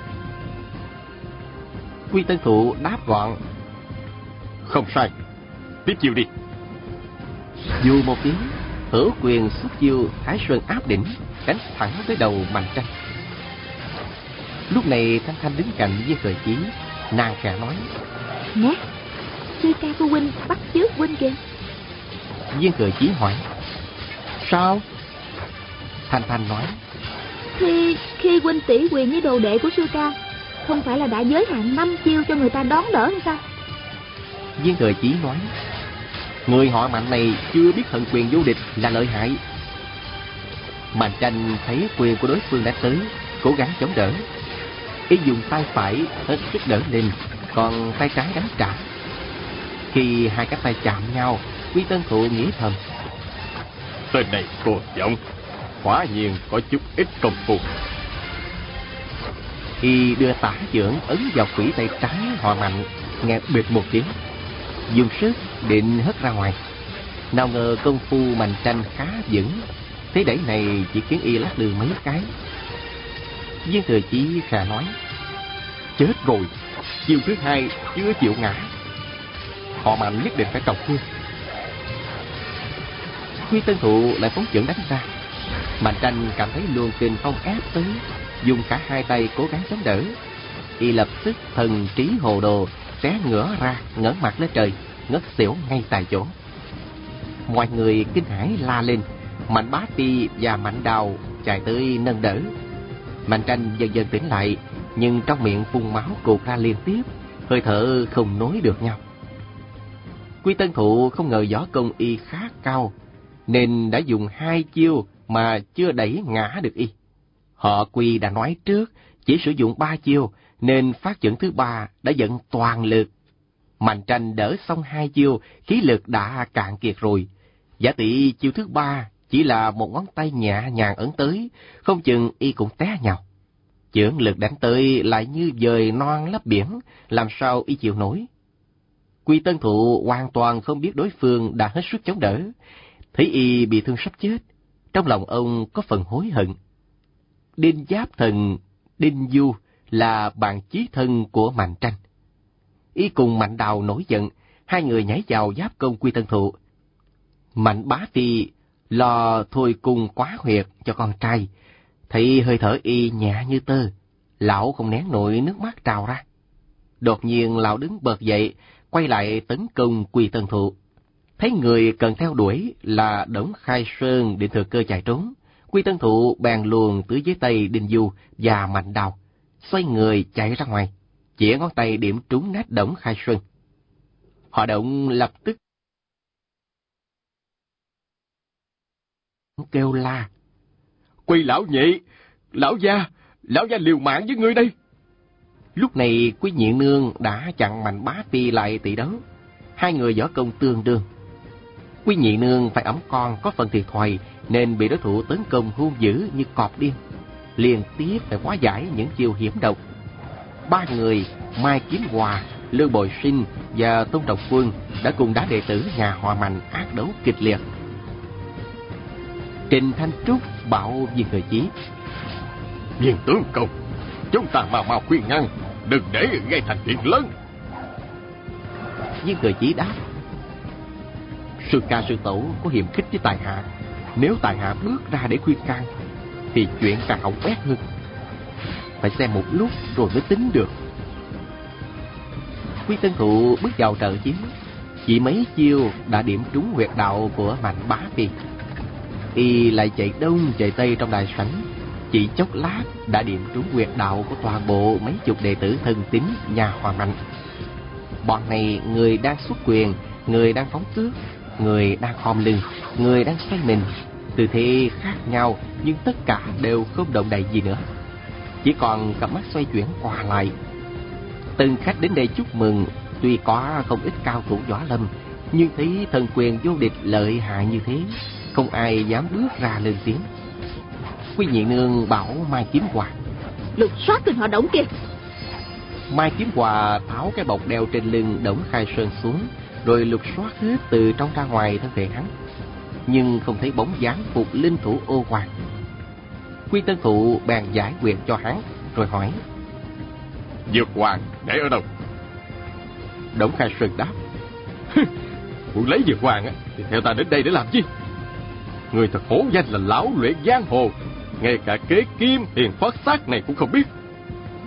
Quy Tân Thụ đáp gọn: Không sai, tiếp chiêu đi. Dù một tiếng, hữu quyền xuất chiêu Thái Sơn áp đỉnh, đánh thẳng tới đầu Mạnh Tranh. Lúc này Thanh Thanh đứng cạnh Viên Cờ Chí, nàng khẽ nói: Nè, sư ca của huynh bắt chước huynh kìa. Viên Cờ Chí hỏi: Sao? Thanh Thanh nói: Thì khi huynh tỷ quyền với đồ đệ của sư ca, không phải là đã giới hạn 5 chiêu cho người ta đón đỡ hay sao? Viên Cờ Chí nói: Người họ Mạnh này chưa biết thần quyền vô địch là lợi hại. Mạnh Tranh thấy quyền của đối phương đã tới, cố gắng chống đỡ. Y dùng tay phải hết sức đỡ lên, còn tay trái đánh trả. Khi hai cái tay chạm nhau, Quy Tân Thụ nghĩ thầm: Tên này cô giọng, quả nhiên có chút ít công phu. Y đưa tả chưởng ấn vào khuỷu tay trái họ Mạnh, nghe bịch một tiếng, dùng sức định hất ra ngoài. Nào ngờ công phu Mạnh Tranh khá vững, thế đẩy này chỉ khiến Y lắc lư mấy cái. Viên Thừa Chí khà nói: Chết rồi, chiêu thứ hai chưa chịu ngã. Họ Mạnh nhất định phải trọng thương. Quy Tân Thụ lại phóng chưởng đánh ra. Mạnh Tranh cảm thấy luồng kình phong ép tới, dùng cả hai tay cố gắng chống đỡ. Y lập tức thần trí hồ đồ, té ngửa ra, ngẩng mặt lên trời, ngất xỉu ngay tại chỗ. Mọi người kinh hãi la lên. Mạnh Bá Ti và Mạnh Đào chạy tới nâng đỡ. Mạnh Tranh dần dần tỉnh lại, nhưng trong miệng phun máu cột ra liên tiếp, hơi thở không nối được nhau. Quy Tân Thụ không ngờ võ công Y khá cao, nên đã dùng 2 chiêu mà chưa đẩy ngã được Y. Họ Quy đã nói trước chỉ sử dụng 3 chiêu, nên phát chưởng thứ 3 đã dẫn toàn lực. Mạnh Tranh đỡ xong 2 chiêu, khí lực đã cạn kiệt rồi. Giả tỷ chiêu thứ 3 chỉ là một ngón tay nhẹ nhàng ấn tới, không chừng Y cũng té nhào. Chưởng lực đánh tới lại như dời non lấp biển, làm sao Y chịu nổi. Quy Tân Thụ hoàn toàn không biết đối phương đã hết sức chống đỡ. Thấy Y bị thương sắp chết, trong lòng ông có phần hối hận. Đinh Giáp Thần, Đinh Du là bạn chí thân của Mạnh Tranh. Y cùng Mạnh Đào nổi giận, hai người nhảy vào giáp công Quy Tân Thụ. Mạnh Bá Ti lo thôi cung quá huyệt cho con trai, thấy hơi thở Y nhẹ như tơ, lão không nén nổi nước mắt trào ra. Đột nhiên lão đứng bật dậy, quay lại tấn công Quy Tân Thụ. Thấy người cần theo đuổi là Đổng Khai Sơn định thừa cơ chạy trốn, Quy Tân Thụ bèn luồn từ dưới tay Đinh Du và Mạnh Đào, xoay người chạy ra ngoài, chĩa ngón tay điểm trúng nách Đổng Khai Sơn. Họ Đổng lập tức kêu la: Quy lão nhị, lão gia liều mạng với ngươi đây. Lúc này Quý Nhị Nương đã chặn Mạnh Bá Ti lại tỷ đấu. Hai người võ công tương đương. Quý Nhị Nương phải ẵm con có phần thiệt thòi, nên bị đối thủ tấn công hung dữ như cọp điên, liên tiếp phải hóa giải những chiêu hiểm độc. Ba người Mai Kiếm Hòa, Lưu Bồi Sinh và Tôn Trọng Quân đã cùng đá đệ tử nhà họ Mạnh ác đấu kịch liệt. Trình Thanh Trúc bảo Viên Cờ Chí: Viên tướng công, chúng ta mau khuyên ngăn, đừng để gây thành chuyện lớn. Viên Cờ Chí đáp: Sư ca sư tổ có hiềm khích với tài hạ, nếu tài hạ bước ra để khuyên can thì chuyện càng hỏng bét hơn. Phải xem một lúc rồi mới tính được. Quy Tân Thụ bước vào trận chiến, chỉ mấy chiêu đã điểm trúng huyệt đạo của Mạnh Bá Ti. Y lại chạy đông chạy tây trong đại sảnh, chỉ chốc lát đã điểm trúng huyệt đạo của toàn bộ mấy chục đệ tử thân tín nhà họ Mạnh. Bọn này người đang xuất quyền, người đang phóng tước, người đang khom lưng, người đang xoay mình, tư thế khác nhau nhưng tất cả đều không động đậy gì nữa, chỉ còn cặp mắt xoay chuyển qua lại. Từng khách đến đây chúc mừng tuy có không ít cao thủ võ lâm, nhưng thấy thần quyền vô địch lợi hại như thế, không ai dám bước ra lên tiếng. Quý Nhị Nương bảo Mai Kiếm Hòa: Lục soát tên họ Đổng kia. Mai Kiếm Hòa tháo cái bọc đeo trên lưng Đổng Khai Sơn xuống, rồi lục soát hết từ trong ra ngoài thân thể hắn, nhưng không thấy bóng dáng phục linh thủ Ô Hoàng. Quy Tân Thụ bèn giải quyết cho hắn, rồi hỏi: Dược Hoàng để ở đâu? Đổng Khai Sơn đáp: Muốn lấy Dược Hoàng thì theo ta đến đây để làm chi? Người thật hổ danh là lão luyện giang hồ, ngay cả kế kim hiền phất sát này cũng không biết.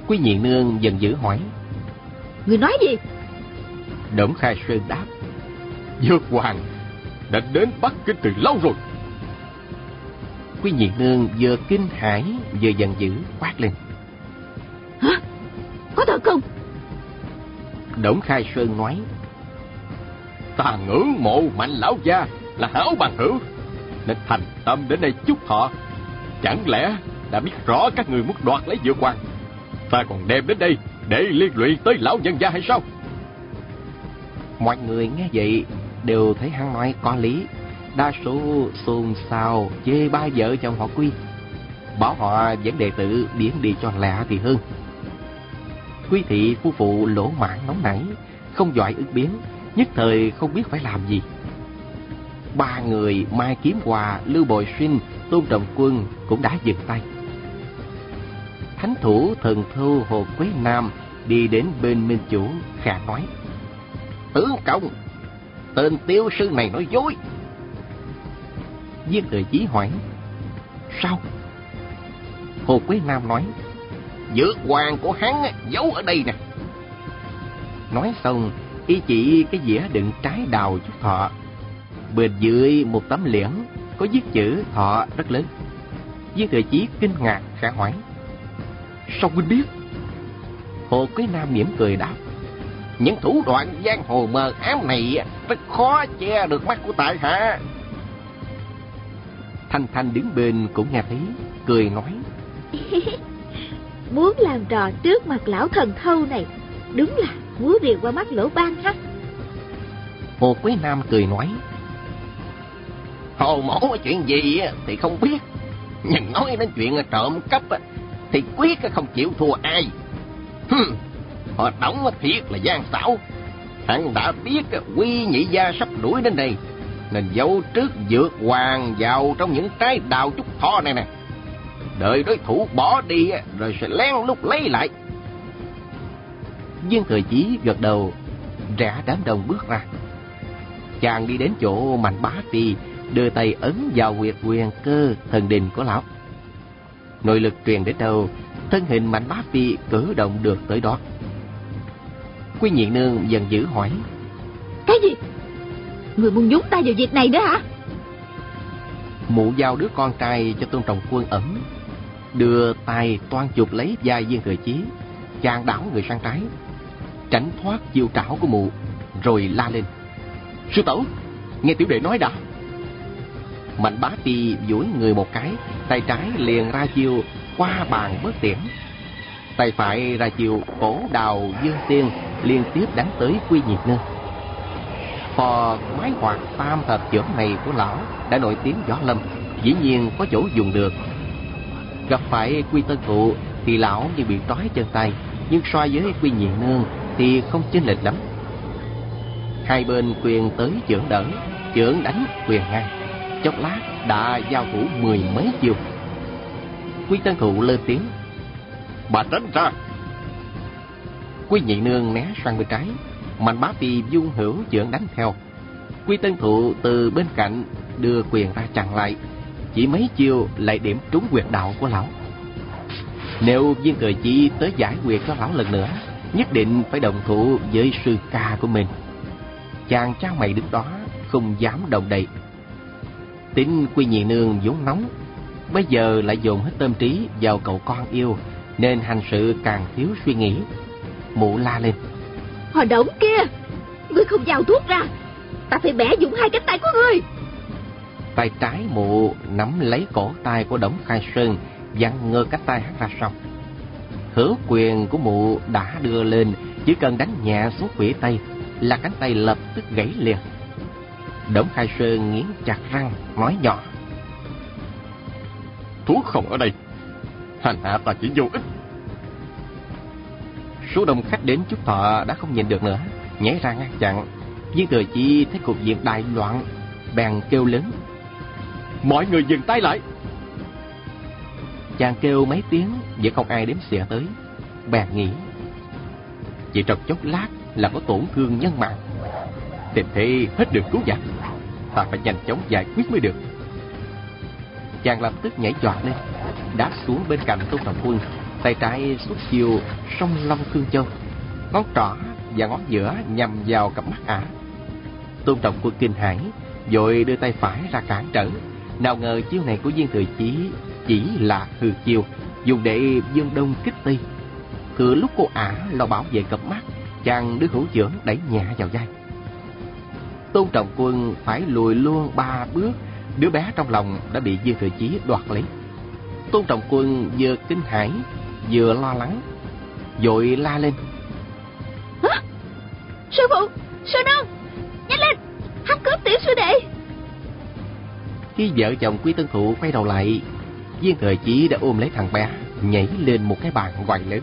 Quý nhị nương giận dữ hỏi: Người nói gì? Đổng Khai Sơn đáp: Dược hoàng đã đến Bắc Kinh từ lâu rồi. Quý nhị nương vừa kinh hãi vừa giận dữ quát lên: Hả? Có thật không? Đổng Khai Sơn nói: Ta ngưỡng mộ Mạnh lão gia là hảo bằng hữu, nên thành tâm đến đây chúc thọ. Chẳng lẽ đã biết rõ các người muốn đoạt lấy dược hoàng, ta còn đem đến đây để liên lụy tới lão nhân gia hay sao? Mọi người nghe vậy đều thấy hắn nói có lý. Đa số xôn xao chê ba vợ chồng họ Quy, bảo họ dẫn đệ tử biến đi cho lẹ thì hơn. Quý thị phu phụ lỗ mãn nóng nảy, không giỏi ứng biến, nhất thời không biết phải làm gì. Ba người Mai Kiếm Hòa, Lưu Bội Sinh, Tôn Trọng Quân cũng đã dừng tay. Thánh thủ thần thâu Hồ Quế Nam đi đến bên Minh Chủ khẽ nói: Tướng công, tên tiêu sư này nói dối. Viên Thừa Chí hỏi: Sao? Hồ Quế Nam nói: Dược hoàng của hắn giấu ở đây nè. Nói xong y chỉ cái dĩa đựng trái đào chúc thọ. Bên dưới một tấm liễn có viết chữ thọ rất lớn. Viên Thừa Chí kinh ngạc khẽ hỏi: Sao huynh biết? Hồ Quế Nam mỉm cười đáp: Những thủ đoạn giang hồ mờ ám này rất khó che được mắt của tại hạ. Thanh Thanh đứng bên cũng nghe thấy, cười nói: Muốn làm trò trước mặt lão thần thâu này, đúng là múa rìu qua mắt lỗ ban ha. Hồ Quế Nam cười nói: Hồ mẫu chuyện gì thì không biết, nhưng nói đến chuyện trộm cắp thì quyết không chịu thua ai. Họ Đổng thiệt là gian xảo. Hắn đã biết Quy nhị gia sắp đuổi đến đây, nên giấu trước dược hoàng vào trong những trái đào trúc thọ này nè. Đợi đối thủ bỏ đi rồi sẽ lén lút lấy lại. Viên Thừa Chí gật đầu, rẽ đám đông bước ra. Chàng đi đến chỗ Mạnh Bá Phi, đưa tay ấn vào huyệt quyền cơ thần đình của lão. Nội lực truyền đến đâu, thân hình Mạnh Bá Phi cử động được tới đó. Quý nhị nương giận dữ hỏi: Cái gì? Người muốn nhúng tay vào việc này đó hả? Mụ giao đứa con trai cho Tôn Trọng Quân ẩm, đưa tay toan chụp lấy vai Viên Thừa Chí. Chàng đảo người sang trái, tránh thoát chiêu trảo của mụ, rồi la lên: Sư tổ, nghe tiểu đệ nói đã. Mạnh Bá Phi duỗi người một cái, tay trái liền ra chiêu qua bàn bớt tiễn, tay phải ra chiêu cổ đào dương tiên, liên tiếp đánh tới Quy Nhiệt Nương. Phò quái hoạt tam thập chưởng này của lão đã nổi tiếng võ lâm, dĩ nhiên có chỗ dùng được. Gặp phải Quy Tân Thụ thì lão như bị trói chân tay, nhưng so với Quy Nhiệt Nương thì không chênh lệch lắm. Hai bên quyền tới chưởng đỡ, chưởng đánh quyền ngang, chốc lát đã giao thủ mười mấy chiêu. Quy Tân Thụ lên tiếng: Bà tránh ra. Quy nhị nương né sang bên trái, Mạnh Bá Phi dung hữu chưởng đánh theo. Quy Tân Thụ từ bên cạnh đưa quyền ra chặn lại, chỉ mấy chiêu lại điểm trúng huyệt đạo của lão. Nếu Viên Thừa Chí tới giải quyết cho lão lần nữa, nhất định phải đồng thủ với sư ca của mình. Chàng trao mày đứng đó không dám động đậy. Tính Quy nhị nương vốn nóng, bây giờ lại dồn hết tâm trí vào cậu con yêu, nên hành sự càng thiếu suy nghĩ. Mụ la lên: Họ Đổng kia, ngươi không giao thuốc ra, ta phải bẻ dụng hai cánh tay của ngươi. Tay trái mụ nắm lấy cổ tay của Đổng Khai Sơn, vặn ngược cánh tay hắn ra sau. Hữu quyền của mụ đã đưa lên, chỉ cần đánh nhẹ xuống khuỷu tay là cánh tay lập tức gãy liền. Đổng Khai Sơn nghiến chặt răng nói nhỏ: Thuốc không ở đây, hành hạ ta chỉ vô ích. Số đông khách đến chúc thọ đã không nhìn được nữa, nhảy ra ngăn chặn. Viên Thừa Chí thấy cục diện đại loạn, bèn kêu lớn: Mọi người dừng tay lại. Chàng kêu mấy tiếng vẫn không ai đếm xỉa tới, bèn nghĩ: chỉ trong chốc lát là có tổn thương nhân mạng, tình thế hết đường cứu vãn, ta phải nhanh chóng giải quyết mới được. Chàng lập tức nhảy giọt lên, đáp xuống bên cạnh Tôn Trọng Quân, Tay trái xuất chiêu Song Long Thương Châu, ngón trỏ và ngón giữa nhằm vào cặp mắt ả. Tôn Trọng Quân kinh hãi, vội đưa tay phải ra cản trở. Nào ngờ chiêu này của Viên Thừa Chí chỉ là hư chiêu, dùng để dương đông kích tây. Thừa lúc cô ả lo bảo vệ cặp mắt, chàng đưa hữu chưởng đẩy nhẹ vào vai. Tôn Trọng Quân phải lùi luôn 3 bước, đứa bé trong lòng đã bị Viên Thừa Chí đoạt lấy. Tôn Trọng Quân vừa kinh hãi vừa lo lắng, vội la lên: Hả? Sư phụ, sư nương, nhanh lên, hắn cướp tiểu sư đệ. Khi vợ chồng Quý Tân Thụ quay đầu lại, Viên Thừa Chí đã ôm lấy thằng bé, nhảy lên một cái bàn gọi lớn: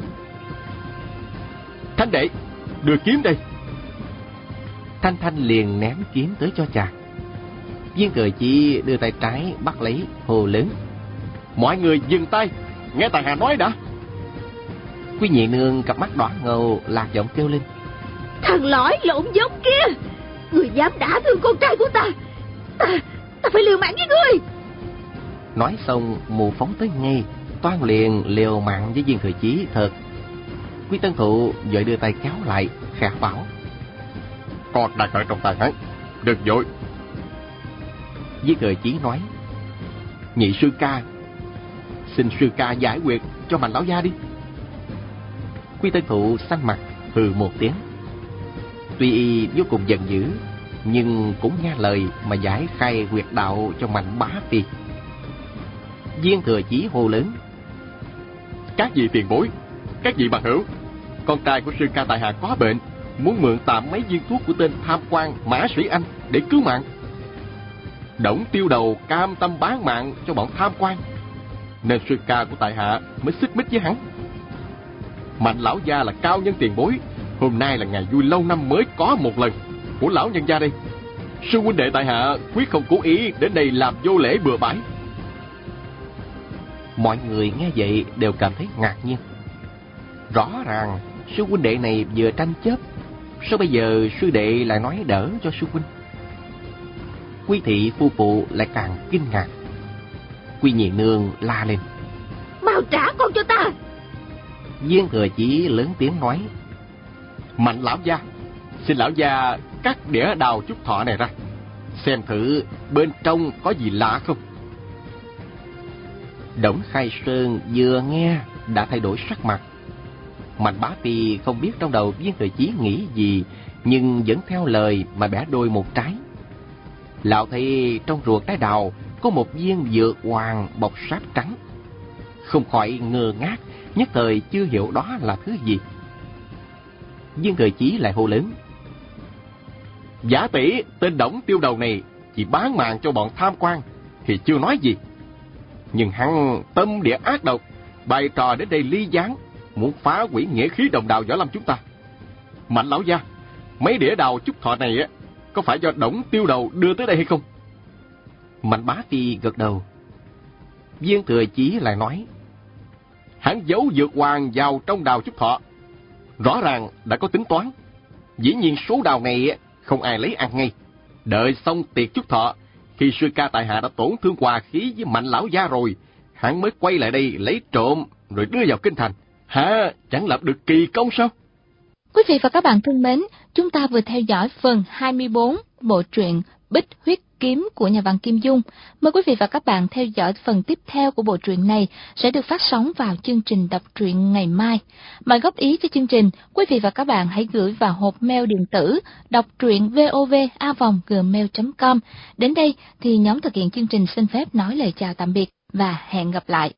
Thanh đệ, đưa kiếm đây. Thanh Thanh liền ném kiếm tới cho chàng. Viên Thừa Chí đưa tay trái bắt lấy, hô lớn: Mọi người dừng tay, nghe tại hạ nói đã. Quý nhị nương cặp mắt đỏ ngầu lạc giọng kêu lên: Thằng lõi lộn giống kia, người dám đả thương con trai của ta, ta phải liều mạng với ngươi. Nói xong mù phóng tới ngay, toan liền liều mạng với Viên Thừa Chí thật. Quý Tân Thụ vội đưa tay kéo lại, khẽ bảo: Con đang ở trong tay hắn, đừng vội. Viên Thừa Chí nói: Nhị sư ca, xin sư ca giải quyết cho Mạnh lão gia đi. Quý Tân Thụ xanh mặt hừ một tiếng. Tuy y vô cùng giận dữ, nhưng cũng nghe lời mà giải khai huyệt đạo cho Mạnh bá phi. Viên Thừa Chí hô lớn: Các vị tiền bối, các vị bằng hữu, con trai của sư ca tại hạ có bệnh, muốn mượn tạm mấy viên thuốc của tên tham quan Mã Sĩ Anh để cứu mạng. Đổng Tiêu Đầu cam tâm bán mạng cho bọn tham quan, nên sư ca của tại hạ mới xích mích với hắn. Mạnh lão gia là cao nhân tiền bối, hôm nay là ngày vui lâu năm mới có một lần của lão nhân gia đây. Sư huynh đệ tại hạ quyết không cố ý đến đây làm vô lễ bừa bãi. Mọi người nghe vậy đều cảm thấy ngạc nhiên. Rõ ràng sư huynh đệ này vừa tranh chấp, sao bây giờ sư đệ lại nói đỡ cho sư huynh? Quý thị phu phụ lại càng kinh ngạc. Quý nhị nương la lên: Mau trả con cho ta. Viên Thừa Chí lớn tiếng nói: Mạnh lão gia, xin lão gia cắt đĩa đào trúc thọ này ra, xem thử bên trong có gì lạ không. Đổng Khai Sơn vừa nghe đã thay đổi sắc mặt. Mạnh bá phi không biết trong đầu Viên Thừa Chí nghĩ gì, nhưng vẫn theo lời mà bẻ đôi một trái. Lão thấy trong ruột trái đào có một viên dược hoàng bọc sáp trắng, không khỏi ngơ ngác, nhất thời chưa hiểu đó là thứ gì. Viên Thừa Chí lại hô lớn: Giả tỷ tên Đổng Tiêu Đầu này chỉ bán mạng cho bọn tham quan thì chưa nói gì, nhưng hắn tâm địa ác độc, bày trò đến đây ly gián, muốn phá hủy nghĩa khí đồng đạo võ lâm chúng ta. Mạnh lão gia, mấy đĩa đào trúc thọ này á, có phải do Đổng Tiêu Đầu đưa tới đây hay không? Mạnh bá phi gật đầu. Viên Thừa Chí lại nói: Hắn giấu dược hoàng vào trong đào trúc thọ, rõ ràng đã có tính toán. Dĩ nhiên số đào này không ai lấy ăn ngay. Đợi xong tiệc trúc thọ, khi sư ca tại hạ đã tổn thương hòa khí với Mạnh lão gia rồi, hắn mới quay lại đây lấy trộm rồi đưa vào kinh thành. Hả, chẳng lập được kỳ công sao? Quý vị và các bạn thân mến, chúng ta vừa theo dõi phần 24 bộ truyện Bích Huyết Kiếm của nhà văn Kim Dung. Mời quý vị và các bạn theo dõi phần tiếp theo của bộ truyện này sẽ được phát sóng vào chương trình đọc truyện ngày mai. Mọi góp ý cho chương trình, quý vị và các bạn hãy gửi vào hộp mail điện tử đọc truyện vov@gmail.com. Đến đây thì nhóm thực hiện chương trình xin phép nói lời chào tạm biệt và hẹn gặp lại.